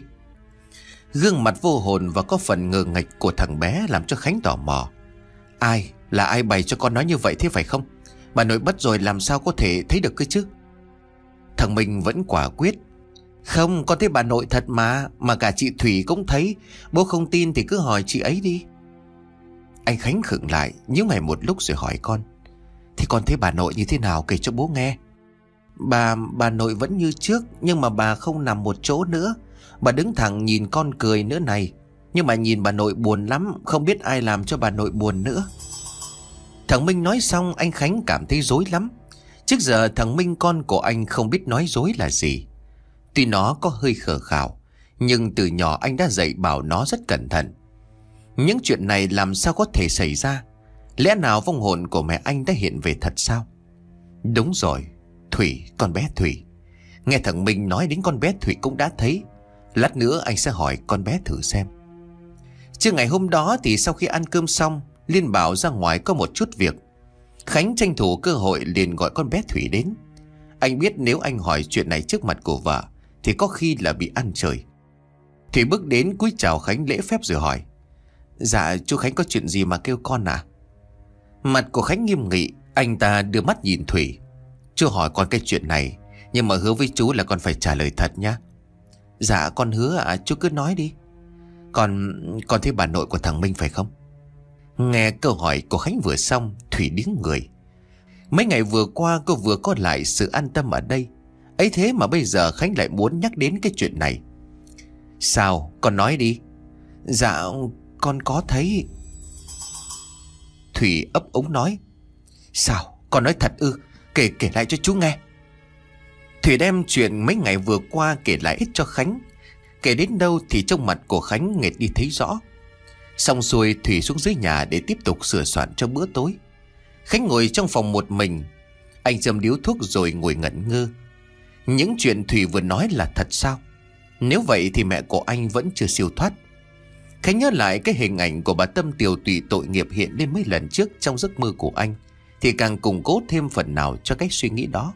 S1: Gương mặt vô hồn và có phần ngờ nghệch của thằng bé làm cho Khánh tò mò. "Ai, là ai bày cho con nói như vậy thế phải không? Bà nội mất rồi làm sao có thể thấy được cơ chứ?" Thằng Minh vẫn quả quyết: "Không, con thấy bà nội thật mà. Mà cả chị Thủy cũng thấy. Bố không tin thì cứ hỏi chị ấy đi." Anh Khánh khựng lại, nhíu mày một lúc rồi hỏi con: "Thì con thấy bà nội như thế nào, kể cho bố nghe." Bà, bà nội vẫn như trước, nhưng mà bà không nằm một chỗ nữa. Bà đứng thẳng nhìn con cười nữa này. Nhưng mà nhìn bà nội buồn lắm, không biết ai làm cho bà nội buồn nữa." Thằng Minh nói xong, anh Khánh cảm thấy rối lắm. Trước giờ thằng Minh con của anh không biết nói dối là gì. Tuy nó có hơi khờ khảo, nhưng từ nhỏ anh đã dạy bảo nó rất cẩn thận. Những chuyện này làm sao có thể xảy ra? Lẽ nào vong hồn của mẹ anh đã hiện về thật sao? Đúng rồi, Thủy, con bé Thủy. Nghe thằng Minh nói đến con bé Thủy cũng đã thấy. Lát nữa anh sẽ hỏi con bé thử xem. Trưa ngày hôm đó thì sau khi ăn cơm xong, Liên bảo ra ngoài có một chút việc. Khánh tranh thủ cơ hội liền gọi con bé Thủy đến. Anh biết nếu anh hỏi chuyện này trước mặt của vợ thì có khi là bị ăn trời. Thủy bước đến cúi chào Khánh lễ phép rồi hỏi: "Dạ chú Khánh có chuyện gì mà kêu con à?" Mặt của Khánh nghiêm nghị. Anh ta đưa mắt nhìn Thủy: "Chú hỏi con cái chuyện này, nhưng mà hứa với chú là con phải trả lời thật nhá." "Dạ con hứa ạ, à, chú cứ nói đi." Con, con thấy bà nội của thằng Minh phải không?" Nghe câu hỏi của Khánh vừa xong, Thủy đứng người. Mấy ngày vừa qua cô vừa có lại sự an tâm ở đây, ấy thế mà bây giờ Khánh lại muốn nhắc đến cái chuyện này. "Sao, con nói đi." "Dạ con có thấy." Thủy ấp úng nói: "Sao, con nói thật ư? Kể kể lại cho chú nghe." Thủy đem chuyện mấy ngày vừa qua kể lại hết cho Khánh. Kể đến đâu thì trong mặt của Khánh nghệt đi thấy rõ. Xong xuôi, Thủy xuống dưới nhà để tiếp tục sửa soạn cho bữa tối. Khánh ngồi trong phòng một mình. Anh châm điếu thuốc rồi ngồi ngẩn ngơ. Những chuyện Thủy vừa nói là thật sao? Nếu vậy thì mẹ của anh vẫn chưa siêu thoát. Khánh nhớ lại cái hình ảnh của bà Tâm tiều tụy tội nghiệp hiện lên mấy lần trước trong giấc mơ của anh, thì càng củng cố thêm phần nào cho cách suy nghĩ đó.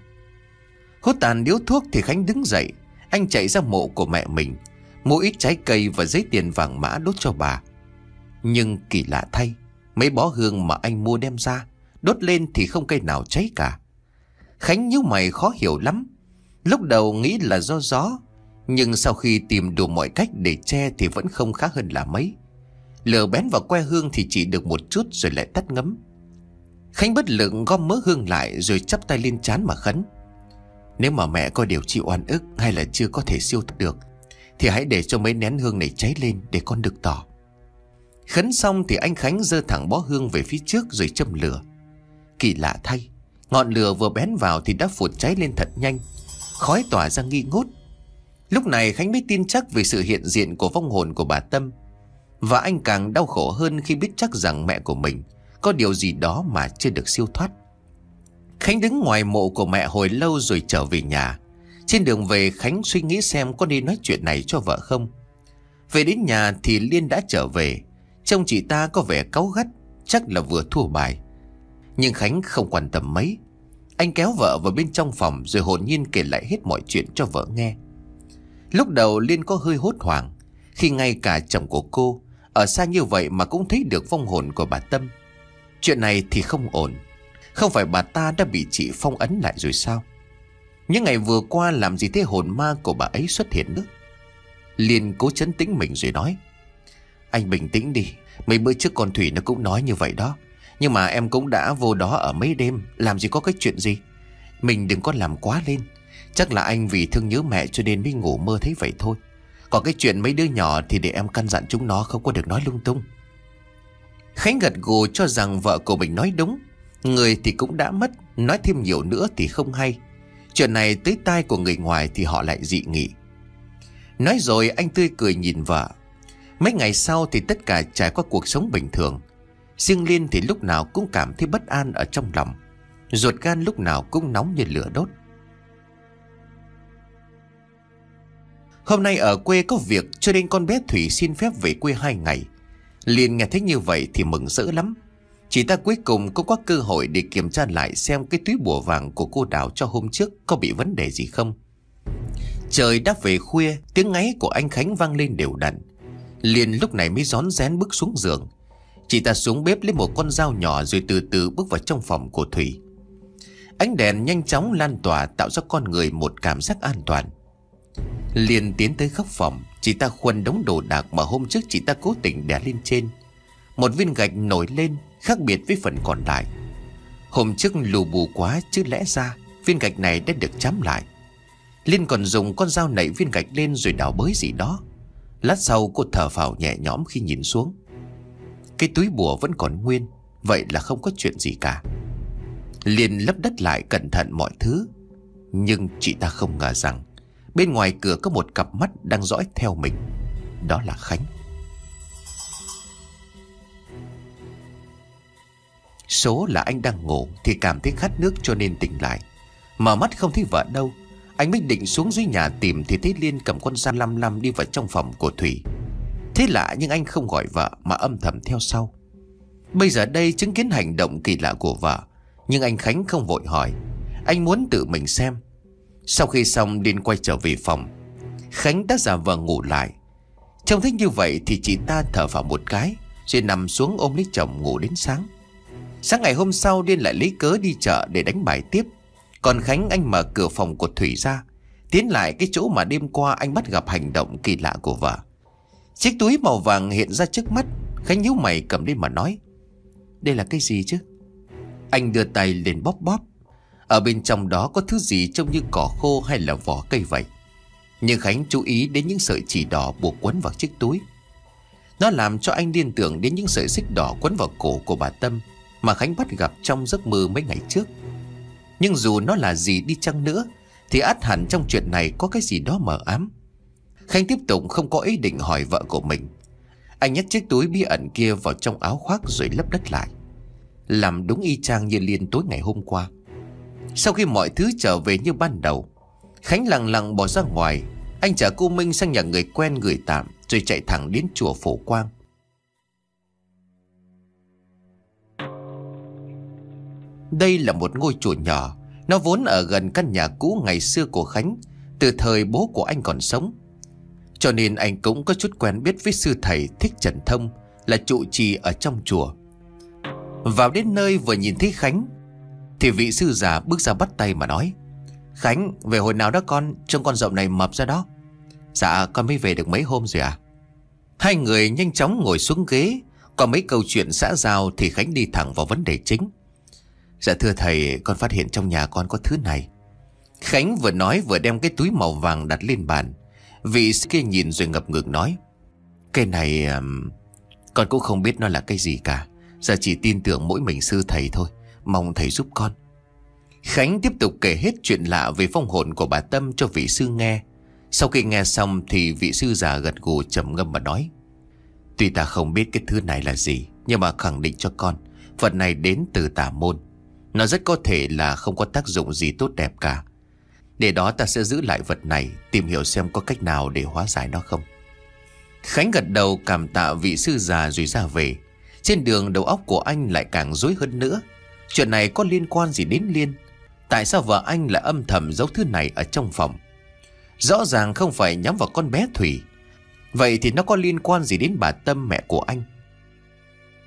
S1: Hút tàn điếu thuốc thì Khánh đứng dậy. Anh chạy ra mộ của mẹ mình, mua ít trái cây và giấy tiền vàng mã đốt cho bà. Nhưng kỳ lạ thay, mấy bó hương mà anh mua đem ra đốt lên thì không cây nào cháy cả. Khánh nhíu mày khó hiểu lắm. Lúc đầu nghĩ là do gió, nhưng sau khi tìm đủ mọi cách để che thì vẫn không khá hơn là mấy. Lửa bén vào que hương thì chỉ được một chút rồi lại tắt ngấm. Khánh bất lực gom mớ hương lại rồi chắp tay lên trán mà khấn: "Nếu mà mẹ có điều chịu oan ức hay là chưa có thể siêu thoát được thì hãy để cho mấy nén hương này cháy lên để con được tỏ." Khấn xong thì anh Khánh giơ thẳng bó hương về phía trước rồi châm lửa. Kỳ lạ thay, ngọn lửa vừa bén vào thì đã phụt cháy lên thật nhanh, khói tỏa ra nghi ngút. Lúc này Khánh mới tin chắc về sự hiện diện của vong hồn của bà Tâm. Và anh càng đau khổ hơn khi biết chắc rằng mẹ của mình có điều gì đó mà chưa được siêu thoát. Khánh đứng ngoài mộ của mẹ hồi lâu rồi trở về nhà. Trên đường về, Khánh suy nghĩ xem có nên nói chuyện này cho vợ không. Về đến nhà thì Liên đã trở về. Trông chị ta có vẻ cáu gắt, chắc là vừa thua bài. Nhưng Khánh không quan tâm mấy. Anh kéo vợ vào bên trong phòng rồi hồn nhiên kể lại hết mọi chuyện cho vợ nghe. Lúc đầu Liên có hơi hốt hoảng khi ngay cả chồng của cô ở xa như vậy mà cũng thấy được vong hồn của bà Tâm. Chuyện này thì không ổn. Không phải bà ta đã bị chị phong ấn lại rồi sao? Những ngày vừa qua làm gì thế hồn ma của bà ấy xuất hiện nữa? Liên cố trấn tĩnh mình rồi nói: Anh bình tĩnh đi. Mấy bữa trước con Thủy nó cũng nói như vậy đó. Nhưng mà em cũng đã vô đó ở mấy đêm, làm gì có cái chuyện gì. Mình đừng có làm quá lên. Chắc là anh vì thương nhớ mẹ cho nên mới ngủ mơ thấy vậy thôi. Còn cái chuyện mấy đứa nhỏ thì để em căn dặn chúng nó không có được nói lung tung. Khánh gật gù cho rằng vợ của mình nói đúng. Người thì cũng đã mất, nói thêm nhiều nữa thì không hay. Chuyện này tới tai của người ngoài thì họ lại dị nghị. Nói rồi anh tươi cười nhìn vợ. Mấy ngày sau thì tất cả trải qua cuộc sống bình thường. Riêng Liên thì lúc nào cũng cảm thấy bất an ở trong lòng. Ruột gan lúc nào cũng nóng như lửa đốt. Hôm nay ở quê có việc cho nên con bé Thủy xin phép về quê hai ngày. Liên nghe thấy như vậy thì mừng rỡ lắm. Chị ta cuối cùng cũng có cơ hội để kiểm tra lại xem cái túi bùa vàng của cô Đào cho hôm trước có bị vấn đề gì không. Trời đã về khuya, tiếng ngáy của anh Khánh vang lên đều đặn. Liên lúc này mới rón rén bước xuống giường. Chị ta xuống bếp lấy một con dao nhỏ rồi từ từ bước vào trong phòng của Thủy. Ánh đèn nhanh chóng lan tỏa tạo cho con người một cảm giác an toàn. Liên tiến tới góc phòng. Chị ta khuân đống đồ đạc mà hôm trước chị ta cố tình đè lên trên. Một viên gạch nổi lên khác biệt với phần còn lại. Hôm trước lù bù quá chứ lẽ ra viên gạch này đã được chám lại. Liên còn dùng con dao nảy viên gạch lên rồi đào bới gì đó. Lát sau cô thở phào nhẹ nhõm khi nhìn xuống. Cái túi bùa vẫn còn nguyên. Vậy là không có chuyện gì cả. Liên lấp đất lại cẩn thận mọi thứ. Nhưng chị ta không ngờ rằng bên ngoài cửa có một cặp mắt đang dõi theo mình. Đó là Khánh. Số là anh đang ngủ thì cảm thấy khát nước cho nên tỉnh lại. Mở mắt không thấy vợ đâu. Anh mới định xuống dưới nhà tìm thì thấy Liên cầm con dao lăm lăm đi vào trong phòng của Thủy. Thế lạ nhưng anh không gọi vợ mà âm thầm theo sau. Bây giờ đây chứng kiến hành động kỳ lạ của vợ, nhưng anh Khánh không vội hỏi. Anh muốn tự mình xem. Sau khi xong Liên quay trở về phòng. Khánh đã giả vờ ngủ lại. Trông thấy như vậy thì chị ta thở vào một cái rồi nằm xuống ôm lấy chồng ngủ đến sáng. Sáng ngày hôm sau Liên lại lấy cớ đi chợ để đánh bài tiếp. Còn Khánh anh mở cửa phòng của Thủy ra, tiến lại cái chỗ mà đêm qua anh bắt gặp hành động kỳ lạ của vợ. Chiếc túi màu vàng hiện ra trước mắt. Khánh nhíu mày cầm lên mà nói: Đây là cái gì chứ? Anh đưa tay lên bóp bóp. Ở bên trong đó có thứ gì trông như cỏ khô hay là vỏ cây vậy. Nhưng Khánh chú ý đến những sợi chỉ đỏ buộc quấn vào chiếc túi. Nó làm cho anh liên tưởng đến những sợi xích đỏ quấn vào cổ của bà Tâm mà Khánh bắt gặp trong giấc mơ mấy ngày trước. Nhưng dù nó là gì đi chăng nữa thì ắt hẳn trong chuyện này có cái gì đó mờ ám. Khánh tiếp tục không có ý định hỏi vợ của mình. Anh nhét chiếc túi bí ẩn kia vào trong áo khoác rồi lấp đất lại, làm đúng y chang như Liên tối ngày hôm qua. Sau khi mọi thứ trở về như ban đầu, Khánh lặng lặng bỏ ra ngoài. Anh chở cô Minh sang nhà người quen gửi tạm rồi chạy thẳng đến chùa Phổ Quang. Đây là một ngôi chùa nhỏ. Nó vốn ở gần căn nhà cũ ngày xưa của Khánh, từ thời bố của anh còn sống. Cho nên anh cũng có chút quen biết với sư thầy Thích Trần Thông, là trụ trì ở trong chùa. Vào đến nơi vừa nhìn thấy Khánh thì vị sư già bước ra bắt tay mà nói: Khánh, về hồi nào đó con? Trông con dậu này mập ra đó. Dạ con mới về được mấy hôm rồi à. Hai người nhanh chóng ngồi xuống ghế. Còn mấy câu chuyện xã giao thì Khánh đi thẳng vào vấn đề chính. Dạ thưa thầy, con phát hiện trong nhà con có thứ này. Khánh vừa nói vừa đem cái túi màu vàng đặt lên bàn. Vị sư kia nhìn rồi ngập ngừng nói: Cái này um, con cũng không biết nó là cái gì cả. Giờ chỉ tin tưởng mỗi mình sư thầy thôi. Mong thầy giúp con. Khánh tiếp tục kể hết chuyện lạ về phong hồn của bà Tâm cho vị sư nghe. Sau khi nghe xong thì vị sư già gật gù trầm ngâm mà nói: Tuy ta không biết cái thứ này là gì, nhưng mà khẳng định cho con, vật này đến từ tà môn. Nó rất có thể là không có tác dụng gì tốt đẹp cả. Để đó ta sẽ giữ lại vật này, tìm hiểu xem có cách nào để hóa giải nó không. Khánh gật đầu cảm tạ vị sư già rồi ra về. Trên đường đầu óc của anh lại càng rối hơn nữa. Chuyện này có liên quan gì đến Liên? Tại sao vợ anh lại âm thầm giấu thứ này ở trong phòng? Rõ ràng không phải nhắm vào con bé Thủy. Vậy thì nó có liên quan gì đến bà Tâm, mẹ của anh?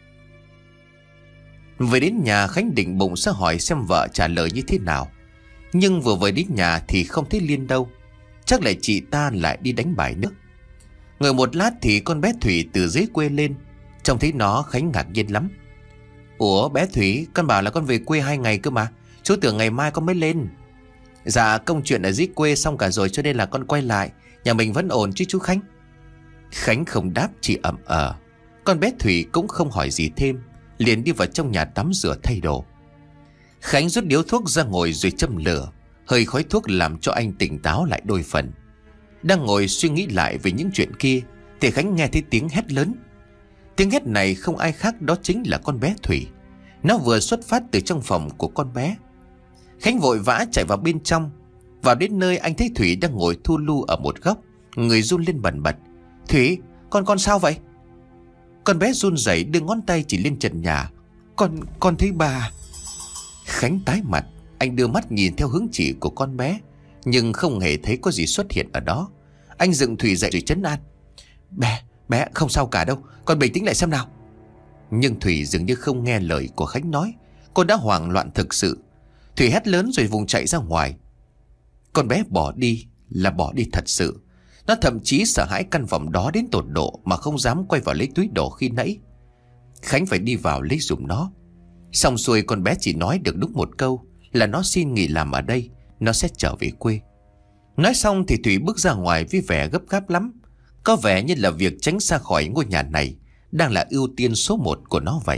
S1: Về đến nhà, Khánh định bụng sẽ hỏi xem vợ trả lời như thế nào. Nhưng vừa về đến nhà thì không thấy Liên đâu. Chắc là chị ta lại đi đánh bài nữa. Ngồi một lát thì con bé Thủy từ dưới quê lên. Trông thấy nó Khánh ngạc nhiên lắm. Ủa bé Thủy, con bảo là con về quê hai ngày cơ mà. Chú tưởng ngày mai con mới lên. Dạ công chuyện ở dưới quê xong cả rồi cho nên là con quay lại. Nhà mình vẫn ổn chứ chú Khánh? Khánh không đáp, chỉ ậm ờ. Con bé Thủy cũng không hỏi gì thêm, liền đi vào trong nhà tắm rửa thay đồ. Khánh rút điếu thuốc ra ngồi rồi châm lửa. Hơi khói thuốc làm cho anh tỉnh táo lại đôi phần. Đang ngồi suy nghĩ lại về những chuyện kia thì Khánh nghe thấy tiếng hét lớn. Tiếng hét này không ai khác đó chính là con bé Thủy. Nó vừa xuất phát từ trong phòng của con bé. Khánh vội vã chạy vào bên trong. Vào đến nơi anh thấy Thủy đang ngồi thu lu ở một góc, người run lên bần bật. Thủy, con con sao vậy? Con bé run rẩy đưa ngón tay chỉ lên trần nhà. Con, con thấy bà. Khánh tái mặt. Anh đưa mắt nhìn theo hướng chỉ của con bé, nhưng không hề thấy có gì xuất hiện ở đó. Anh dựng Thủy dậy rồi trấn an. Bé, bé không sao cả đâu, con bình tĩnh lại xem nào. Nhưng Thủy dường như không nghe lời của Khánh nói. Cô đã hoảng loạn thực sự. Thủy hét lớn rồi vùng chạy ra ngoài. Con bé bỏ đi là bỏ đi thật sự. Nó thậm chí sợ hãi căn phòng đó đến tột độ mà không dám quay vào lấy túi đồ khi nãy. Khánh phải đi vào lấy giùm nó. Xong xuôi con bé chỉ nói được đúng một câu là nó xin nghỉ làm ở đây, nó sẽ trở về quê. Nói xong thì Thủy bước ra ngoài với vẻ gấp gáp lắm. Có vẻ như là việc tránh xa khỏi ngôi nhà này đang là ưu tiên số một của nó vậy.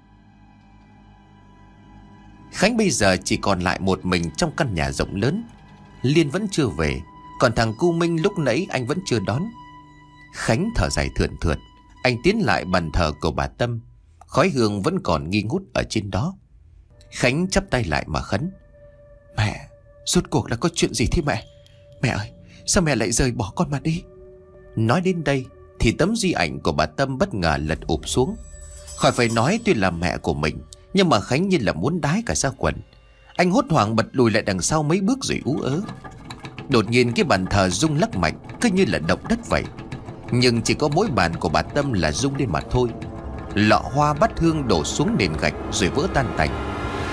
S1: Khánh bây giờ chỉ còn lại một mình trong căn nhà rộng lớn. Liên vẫn chưa về, còn thằng Cu Minh lúc nãy anh vẫn chưa đón. Khánh thở dài thườn thượt. Anh tiến lại bàn thờ của bà Tâm. Khói hương vẫn còn nghi ngút ở trên đó. Khánh chắp tay lại mà khấn. Mẹ, rốt cuộc là có chuyện gì thế mẹ? Mẹ ơi, sao mẹ lại rời bỏ con mà đi? Nói đến đây thì tấm di ảnh của bà Tâm bất ngờ lật ụp xuống. Khỏi phải nói tuy là mẹ của mình, nhưng mà Khánh như là muốn đái cả ra quần. Anh hốt hoảng bật lùi lại đằng sau mấy bước rồi ú ớ. Đột nhiên cái bàn thờ rung lắc mạnh, cứ như là động đất vậy. Nhưng chỉ có mỗi bàn của bà Tâm là rung lên mà thôi. Lọ hoa bát hương đổ xuống nền gạch rồi vỡ tan tành.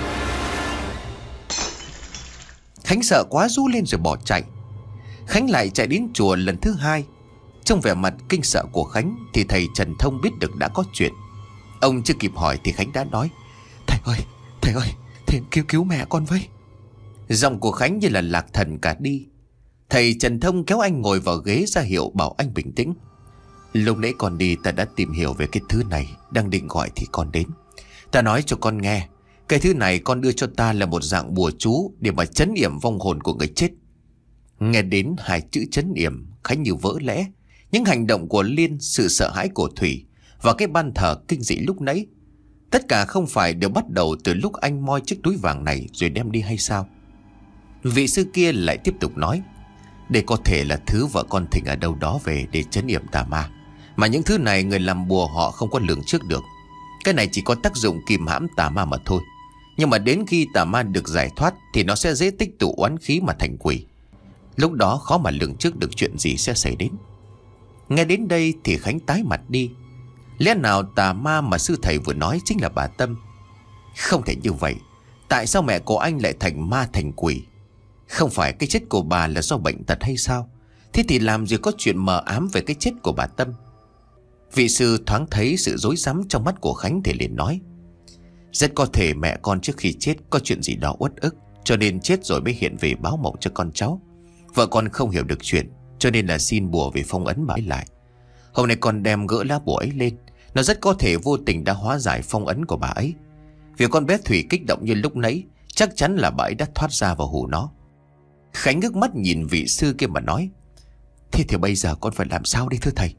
S1: Khánh sợ quá rú lên rồi bỏ chạy. Khánh lại chạy đến chùa lần thứ hai. Trong vẻ mặt kinh sợ của Khánh thì thầy Trần Thông biết được đã có chuyện. Ông chưa kịp hỏi thì Khánh đã nói. Thầy ơi, thầy ơi, thầy cứu cứu mẹ con với. Giọng của Khánh như là lạc thần cả đi. Thầy Trần Thông kéo anh ngồi vào ghế ra hiệu bảo anh bình tĩnh. Lúc nãy con đi ta đã tìm hiểu về cái thứ này, đang định gọi thì con đến. Ta nói cho con nghe, cái thứ này con đưa cho ta là một dạng bùa chú để mà trấn yểm vong hồn của người chết. Nghe đến hai chữ trấn yểm, Khánh như vỡ lẽ. Những hành động của Liên, sự sợ hãi của Thủy và cái ban thờ kinh dị lúc nãy, tất cả không phải đều bắt đầu từ lúc anh moi chiếc túi vàng này rồi đem đi hay sao? Vị sư kia lại tiếp tục nói. Đây có thể là thứ vợ con thỉnh ở đâu đó về để trấn yểm tà ma. Mà những thứ này người làm bùa họ không có lường trước được. Cái này chỉ có tác dụng kìm hãm tà ma mà thôi. Nhưng mà đến khi tà ma được giải thoát thì nó sẽ dễ tích tụ oán khí mà thành quỷ. Lúc đó khó mà lường trước được chuyện gì sẽ xảy đến. Nghe đến đây thì Khánh tái mặt đi. Lẽ nào tà ma mà sư thầy vừa nói chính là bà Tâm? Không thể như vậy. Tại sao mẹ của anh lại thành ma thành quỷ? Không phải cái chết của bà là do bệnh tật hay sao? Thế thì làm gì có chuyện mờ ám về cái chết của bà Tâm? Vị sư thoáng thấy sự rối rắm trong mắt của Khánh thì liền nói. Rất có thể mẹ con trước khi chết có chuyện gì đó uất ức, cho nên chết rồi mới hiện về báo mộng cho con cháu. Vợ con không hiểu được chuyện, cho nên là xin bùa về phong ấn bà ấy lại. Hôm nay con đem gỡ lá bùa ấy lên, nó rất có thể vô tình đã hóa giải phong ấn của bà ấy. Việc con bé Thủy kích động như lúc nãy, chắc chắn là bà ấy đã thoát ra và hù nó. Khánh ngước mắt nhìn vị sư kia mà nói. Thế thì bây giờ con phải làm sao đây thưa thầy?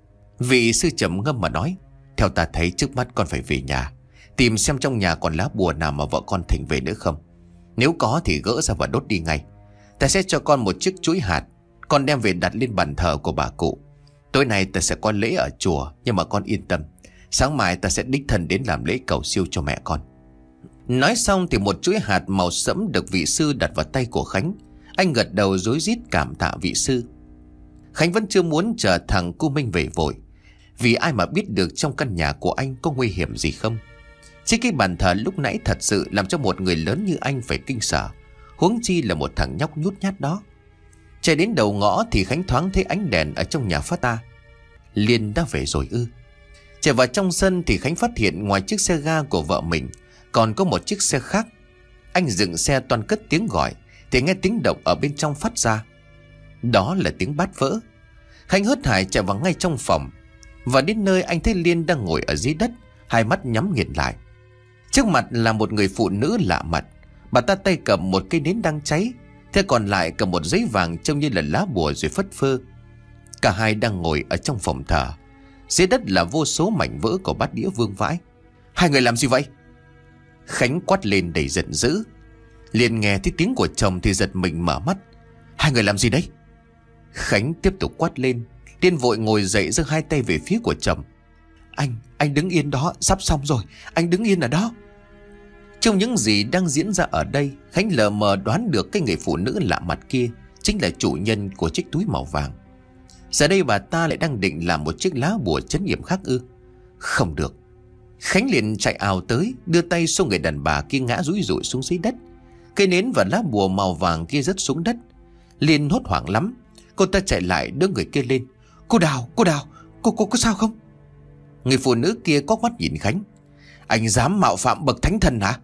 S1: Vị sư trầm ngâm mà nói. Theo ta thấy trước mắt con phải về nhà, tìm xem trong nhà còn lá bùa nào mà vợ con thỉnh về nữa không. Nếu có thì gỡ ra và đốt đi ngay. Ta sẽ cho con một chiếc chuỗi hạt, con đem về đặt lên bàn thờ của bà cụ. Tối nay ta sẽ có lễ ở chùa, nhưng mà con yên tâm, sáng mai ta sẽ đích thân đến làm lễ cầu siêu cho mẹ con. Nói xong thì một chuỗi hạt màu sẫm được vị sư đặt vào tay của Khánh. Anh gật đầu rối rít cảm tạ vị sư. Khánh vẫn chưa muốn chờ thằng Cu Minh về vội, vì ai mà biết được trong căn nhà của anh có nguy hiểm gì không. Chứ cái bàn thờ lúc nãy thật sự làm cho một người lớn như anh phải kinh sợ. huống chi là một thằng nhóc nhút nhát đó. Chạy đến đầu ngõ thì Khánh thoáng thấy ánh đèn ở trong nhà phát ra. Liên đã về rồi ư? Chạy vào trong sân thì Khánh phát hiện ngoài chiếc xe ga của vợ mình còn có một chiếc xe khác. Anh dừng xe toan cất tiếng gọi thì nghe tiếng động ở bên trong phát ra. Đó là tiếng bát vỡ. Khánh hớt hải chạy vào ngay trong phòng. Và đến nơi anh thấy Liên đang ngồi ở dưới đất, hai mắt nhắm nghiền lại. Trước mặt là một người phụ nữ lạ mặt. Bà ta tay cầm một cây nến đang cháy, thế còn lại cầm một giấy vàng trông như là lá bùa rồi phất phơ. Cả hai đang ngồi ở trong phòng thờ. Dưới đất là vô số mảnh vỡ của bát đĩa vương vãi. Hai người làm gì vậy? Khánh quát lên đầy giận dữ. Liền nghe thấy tiếng của chồng thì giật mình mở mắt. Hai người làm gì đấy? Khánh tiếp tục quát lên. Liên vội ngồi dậy giơ hai tay về phía của chồng. Anh, anh đứng yên đó, sắp xong rồi, anh đứng yên ở đó. Trong những gì đang diễn ra ở đây, Khánh lờ mờ đoán được cái người phụ nữ lạ mặt kia chính là chủ nhân của chiếc túi màu vàng. Giờ đây bà ta lại đang định làm một chiếc lá bùa trấn yểm khác ư? Không được. Khánh liền chạy ào tới, đưa tay xô người đàn bà kia ngã rúi rụi xuống dưới đất. Cây nến và lá bùa màu vàng kia rớt xuống đất. Liên hốt hoảng lắm. Cô ta chạy lại đỡ người kia lên. Cô Đào, cô Đào, cô cô có sao không? Người phụ nữ kia có mắt nhìn Khánh. Anh dám mạo phạm bậc thánh thần hả?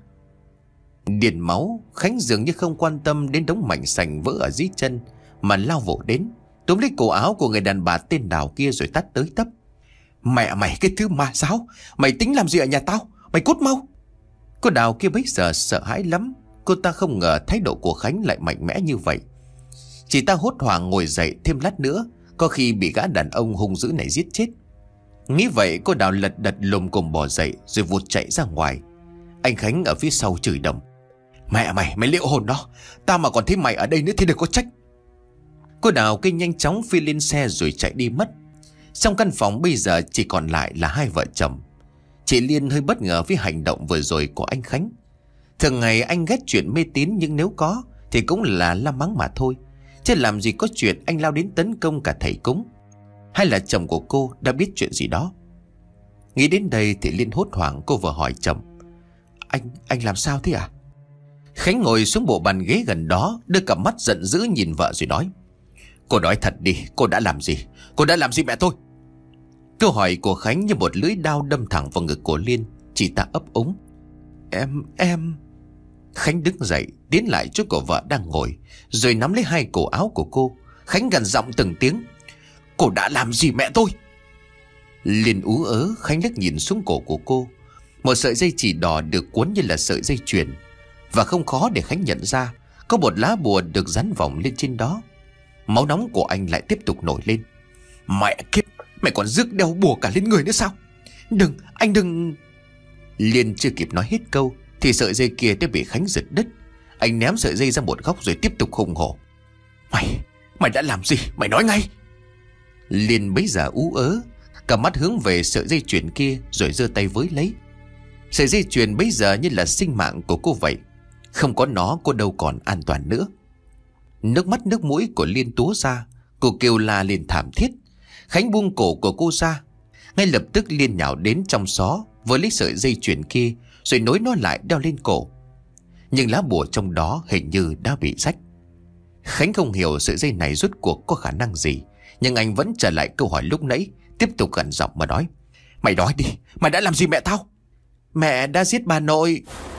S1: Điền máu, Khánh dường như không quan tâm đến đống mảnh sành vỡ ở dưới chân mà lao vội đến, túm lấy cổ áo của người đàn bà tên Đào kia rồi tát tới tấp. Mẹ mày cái thứ ma giáo, mày tính làm gì ở nhà tao? Mày cút mau! Cô Đào kia bấy giờ sợ hãi lắm. Cô ta không ngờ thái độ của Khánh lại mạnh mẽ như vậy. Chị ta hốt hoảng ngồi dậy, thêm lát nữa có khi bị gã đàn ông hung dữ này giết chết. Nghĩ vậy cô Đào lật đật lồm cồm bò dậy rồi vụt chạy ra ngoài. Anh Khánh ở phía sau chửi đầm. Mẹ mày, mày liệu hồn đó. Tao mà còn thấy mày ở đây nữa thì đừng có trách. Cô Đào kia nhanh chóng phi lên xe rồi chạy đi mất. Trong căn phòng bây giờ chỉ còn lại là hai vợ chồng. Chị Liên hơi bất ngờ với hành động vừa rồi của anh Khánh. Thường ngày anh ghét chuyện mê tín, nhưng nếu có thì cũng là la mắng mà thôi, chứ làm gì có chuyện anh lao đến tấn công cả thầy cúng. Hay là chồng của cô đã biết chuyện gì đó? Nghĩ đến đây thì Liên hốt hoảng, cô vừa hỏi chồng. Anh, anh làm sao thế à? Khánh ngồi xuống bộ bàn ghế gần đó, đưa cặp mắt giận dữ nhìn vợ rồi nói. Cô nói thật đi, cô đã làm gì? Cô đã làm gì mẹ tôi? Câu hỏi của Khánh như một lưỡi dao đâm thẳng vào ngực của Liên. Chị ta ấp úng. Em, em... Khánh đứng dậy, tiến lại chỗ của vợ đang ngồi, rồi nắm lấy hai cổ áo của cô. Khánh gằn giọng từng tiếng. Cô đã làm gì mẹ tôi? Liên ú ớ. Khánh liếc nhìn xuống cổ của cô. Một sợi dây chỉ đỏ được cuốn như là sợi dây chuyền. Và không khó để Khánh nhận ra có một lá bùa được dán vòng lên trên đó. Máu nóng của anh lại tiếp tục nổi lên. Mẹ kiếp, mày còn rước đeo bùa cả lên người nữa sao? Đừng, anh đừng... Liên chưa kịp nói hết câu thì sợi dây kia đã bị Khánh giật đứt. Anh ném sợi dây ra một góc rồi tiếp tục hùng hổ. Mày, mày đã làm gì? Mày nói ngay! Liên bấy giờ ú ớ, cả mắt hướng về sợi dây chuyền kia rồi giơ tay với lấy. Sợi dây chuyền bấy giờ như là sinh mạng của cô vậy. Không có nó cô đâu còn an toàn nữa. Nước mắt nước mũi của Liên túa ra. Cô kêu la lên thảm thiết. Khánh buông cổ của cô ra. Ngay lập tức Liên nhào đến trong xó, với lấy sợi dây chuyền kia rồi nối nó lại đeo lên cổ. Nhưng lá bùa trong đó hình như đã bị rách. Khánh không hiểu sợi dây này rốt cuộc có khả năng gì, nhưng anh vẫn trở lại câu hỏi lúc nãy, tiếp tục gằn giọng mà nói. Mày nói đi, mày đã làm gì mẹ tao? Mẹ đã giết bà nội.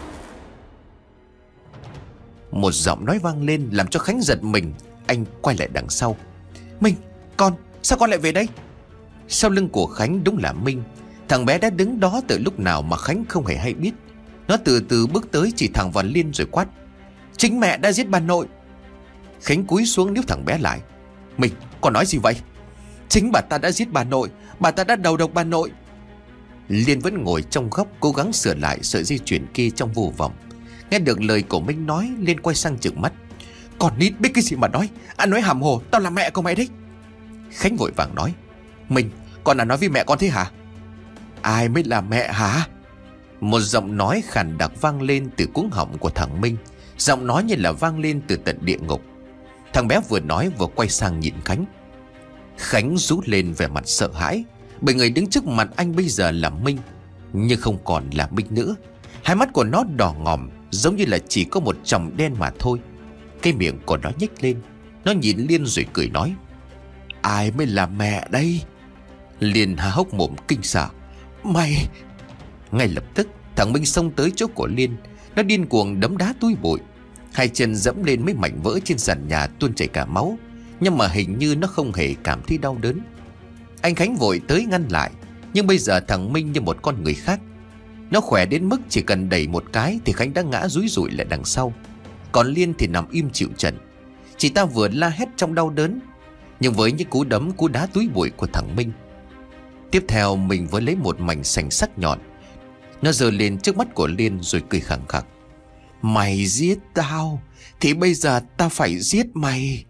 S1: Một giọng nói vang lên làm cho Khánh giật mình. Anh quay lại đằng sau. Minh, con, sao con lại về đây? Sau lưng của Khánh đúng là Minh. Thằng bé đã đứng đó từ lúc nào mà Khánh không hề hay biết. Nó từ từ bước tới chỉ thẳng vào Liên rồi quát. Chính mẹ đã giết bà nội. Khánh cúi xuống níu thằng bé lại. Mình, con nói gì vậy? Chính bà ta đã giết bà nội. Bà ta đã đầu độc bà nội. Liên vẫn ngồi trong góc cố gắng sửa lại sợi dây chuyền kia trong vô vọng. Nghe được lời của Minh nói, Liên quay sang trừng mắt. Còn nít biết cái gì mà nói? Anh nói hàm hồ, tao là mẹ của mày đấy. Khánh vội vàng nói. Minh, con đã nói với mẹ con thế hả? Ai mới là mẹ hả? Một giọng nói khàn đặc vang lên từ cuống họng của thằng Minh. Giọng nói như là vang lên từ tận địa ngục. Thằng bé vừa nói vừa quay sang nhìn Khánh. Khánh rú lên vẻ mặt sợ hãi, bởi người đứng trước mặt anh bây giờ là Minh, nhưng không còn là Minh nữa. Hai mắt của nó đỏ ngòm, giống như là chỉ có một chòm đen mà thôi. Cái miệng của nó nhếch lên. Nó nhìn Liên rồi cười nói: Ai mới là mẹ đây? Liên há hốc mồm kinh sợ: Mày! Ngay lập tức thằng Minh xông tới chỗ của Liên. Nó điên cuồng đấm đá túi bụi. Hai chân dẫm lên mấy mảnh vỡ trên sàn nhà tuôn chảy cả máu. Nhưng mà hình như nó không hề cảm thấy đau đớn. Anh Khánh vội tới ngăn lại. Nhưng bây giờ thằng Minh như một con người khác. Nó khỏe đến mức chỉ cần đẩy một cái thì Khánh đã ngã rúi rụi lại đằng sau. Còn Liên thì nằm im chịu trận. Chị ta vừa la hét trong đau đớn, nhưng với những cú đấm cú đá túi bụi của thằng Minh. Tiếp theo mình vừa lấy một mảnh sành sắc nhọn. Nó giơ lên trước mắt của Liên rồi cười khẳng khặc: Mày giết tao thì bây giờ tao phải giết mày.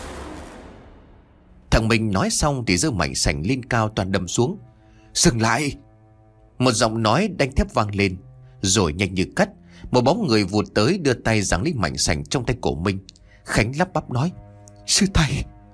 S1: Thằng Minh nói xong thì giơ mảnh sành lên cao toàn đâm xuống. Dừng lại! Một giọng nói đanh thép vang lên. Rồi nhanh như cắt, một bóng người vụt tới đưa tay giằng lấy mảnh sành trong tay của Minh. Khánh lắp bắp nói: Sư thầy!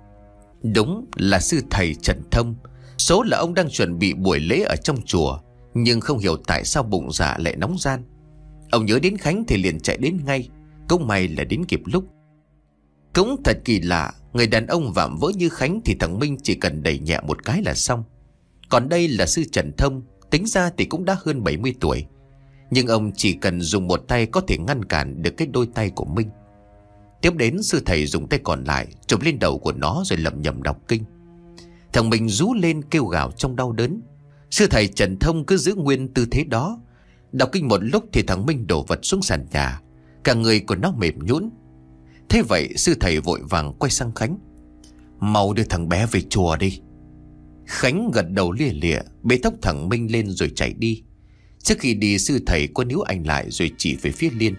S1: Đúng là sư thầy Trần Thông. Số là ông đang chuẩn bị buổi lễ ở trong chùa, nhưng không hiểu tại sao bụng dạ lại nóng ran. Ông nhớ đến Khánh thì liền chạy đến ngay. Cũng may là đến kịp lúc. Cũng thật kỳ lạ, người đàn ông vạm vỡ như Khánh thì thằng Minh chỉ cần đẩy nhẹ một cái là xong. Còn đây là sư Trần Thông, tính ra thì cũng đã hơn bảy mươi tuổi. Nhưng ông chỉ cần dùng một tay có thể ngăn cản được cái đôi tay của Minh. Tiếp đến sư thầy dùng tay còn lại chụp lên đầu của nó rồi lẩm nhẩm đọc kinh. Thằng Minh rú lên kêu gào trong đau đớn. Sư thầy Trần Thông cứ giữ nguyên tư thế đó. Đọc kinh một lúc thì thằng Minh đổ vật xuống sàn nhà. Cả người của nó mềm nhũn. Thế vậy sư thầy vội vàng quay sang Khánh: Mau đưa thằng bé về chùa đi. Khánh gật đầu lia lịa, bế tóc thằng Minh lên rồi chạy đi. Trước khi đi sư thầy có níu anh lại rồi chỉ về phía Liên: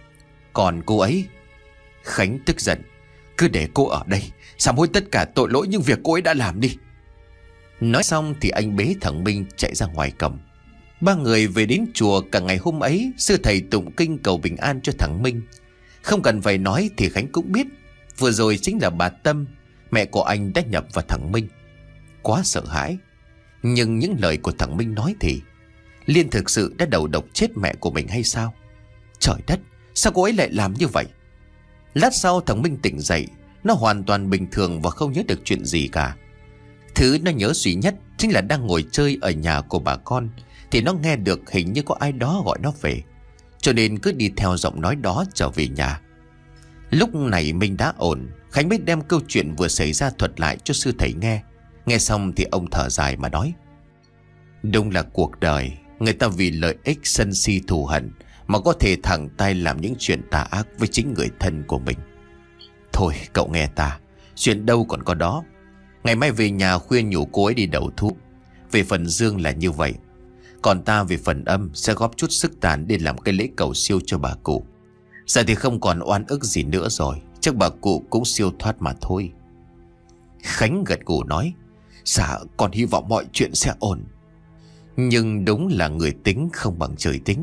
S1: Còn cô ấy? Khánh tức giận: Cứ để cô ở đây, sám hối tất cả tội lỗi những việc cô ấy đã làm đi. Nói xong thì anh bế thằng Minh chạy ra ngoài cổng. Ba người về đến chùa. Cả ngày hôm ấy sư thầy tụng kinh cầu bình an cho thằng Minh. Không cần phải nói thì Khánh cũng biết. Vừa rồi chính là bà Tâm, mẹ của anh đã nhập vào thằng Minh. Quá sợ hãi. Nhưng những lời của thằng Minh nói thì Liên thực sự đã đầu độc chết mẹ của mình hay sao? Trời đất, sao cô ấy lại làm như vậy? Lát sau thằng Minh tỉnh dậy. Nó hoàn toàn bình thường và không nhớ được chuyện gì cả. Thứ nó nhớ duy nhất chính là đang ngồi chơi ở nhà của bà con thì nó nghe được hình như có ai đó gọi nó về. Cho nên cứ đi theo giọng nói đó trở về nhà. Lúc này Minh đã ổn. Khánh mới đem câu chuyện vừa xảy ra thuật lại cho sư thầy nghe. Nghe xong thì ông thở dài mà nói: Đúng là cuộc đời, người ta vì lợi ích sân si thù hận mà có thể thẳng tay làm những chuyện tà ác với chính người thân của mình. Thôi cậu nghe ta, chuyện đâu còn có đó. Ngày mai về nhà khuyên nhủ cô ấy đi đầu thú. Về phần dương là như vậy. Còn ta về phần âm sẽ góp chút sức tàn để làm cái lễ cầu siêu cho bà cụ. Giờ thì không còn oan ức gì nữa rồi. Chắc bà cụ cũng siêu thoát mà thôi. Khánh gật gù nói: Dạ con hy vọng mọi chuyện sẽ ổn. Nhưng đúng là người tính không bằng trời tính.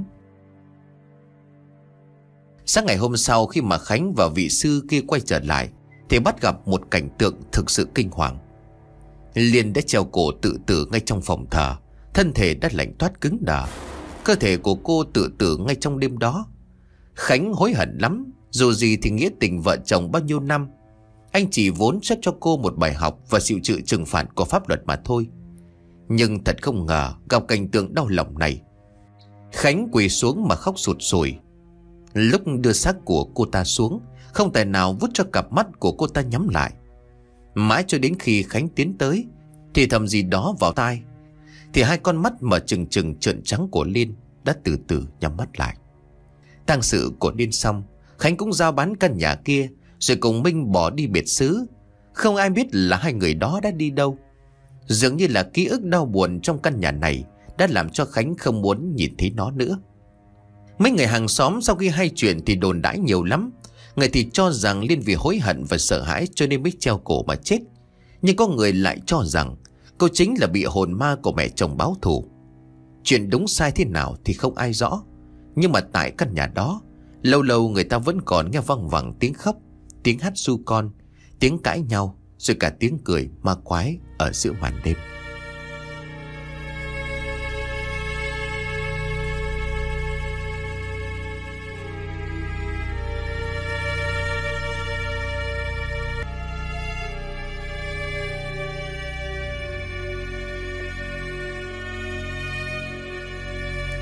S1: Sáng ngày hôm sau khi mà Khánh và vị sư kia quay trở lại thì bắt gặp một cảnh tượng thực sự kinh hoàng. Liên đã treo cổ tự tử ngay trong phòng thờ. Thân thể đã lạnh toát cứng đờ. Cơ thể của cô tự tử ngay trong đêm đó. Khánh hối hận lắm. Dù gì thì nghĩa tình vợ chồng bao nhiêu năm, anh chỉ vốn xét cho cô một bài học và chịu chịu trừng phạt của pháp luật mà thôi. Nhưng thật không ngờ gặp cảnh tượng đau lòng này. Khánh quỳ xuống mà khóc sụt sùi. Lúc đưa xác của cô ta xuống, không tài nào vút cho cặp mắt của cô ta nhắm lại. Mãi cho đến khi Khánh tiến tới thì thầm gì đó vào tai, thì hai con mắt mở trừng trừng trợn trắng của Liên đã từ từ nhắm mắt lại. Tang sự của Liên xong, Khánh cũng giao bán căn nhà kia rồi cùng Minh bỏ đi biệt xứ. Không ai biết là hai người đó đã đi đâu. Dường như là ký ức đau buồn trong căn nhà này đã làm cho Khánh không muốn nhìn thấy nó nữa. Mấy người hàng xóm sau khi hay chuyện thì đồn đãi nhiều lắm. Người thì cho rằng Liên vì hối hận và sợ hãi cho nên mới treo cổ mà chết. Nhưng có người lại cho rằng cô chính là bị hồn ma của mẹ chồng báo thù. Chuyện đúng sai thế nào thì không ai rõ. Nhưng mà tại căn nhà đó, lâu lâu người ta vẫn còn nghe văng vẳng tiếng khóc, tiếng hát ru con, tiếng cãi nhau, rồi cả tiếng cười ma quái ở giữa màn đêm.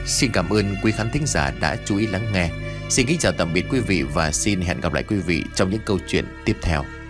S1: Xin cảm ơn quý khán thính giả đã chú ý lắng nghe. Xin kính chào tạm biệt quý vị và xin hẹn gặp lại quý vị trong những câu chuyện tiếp theo.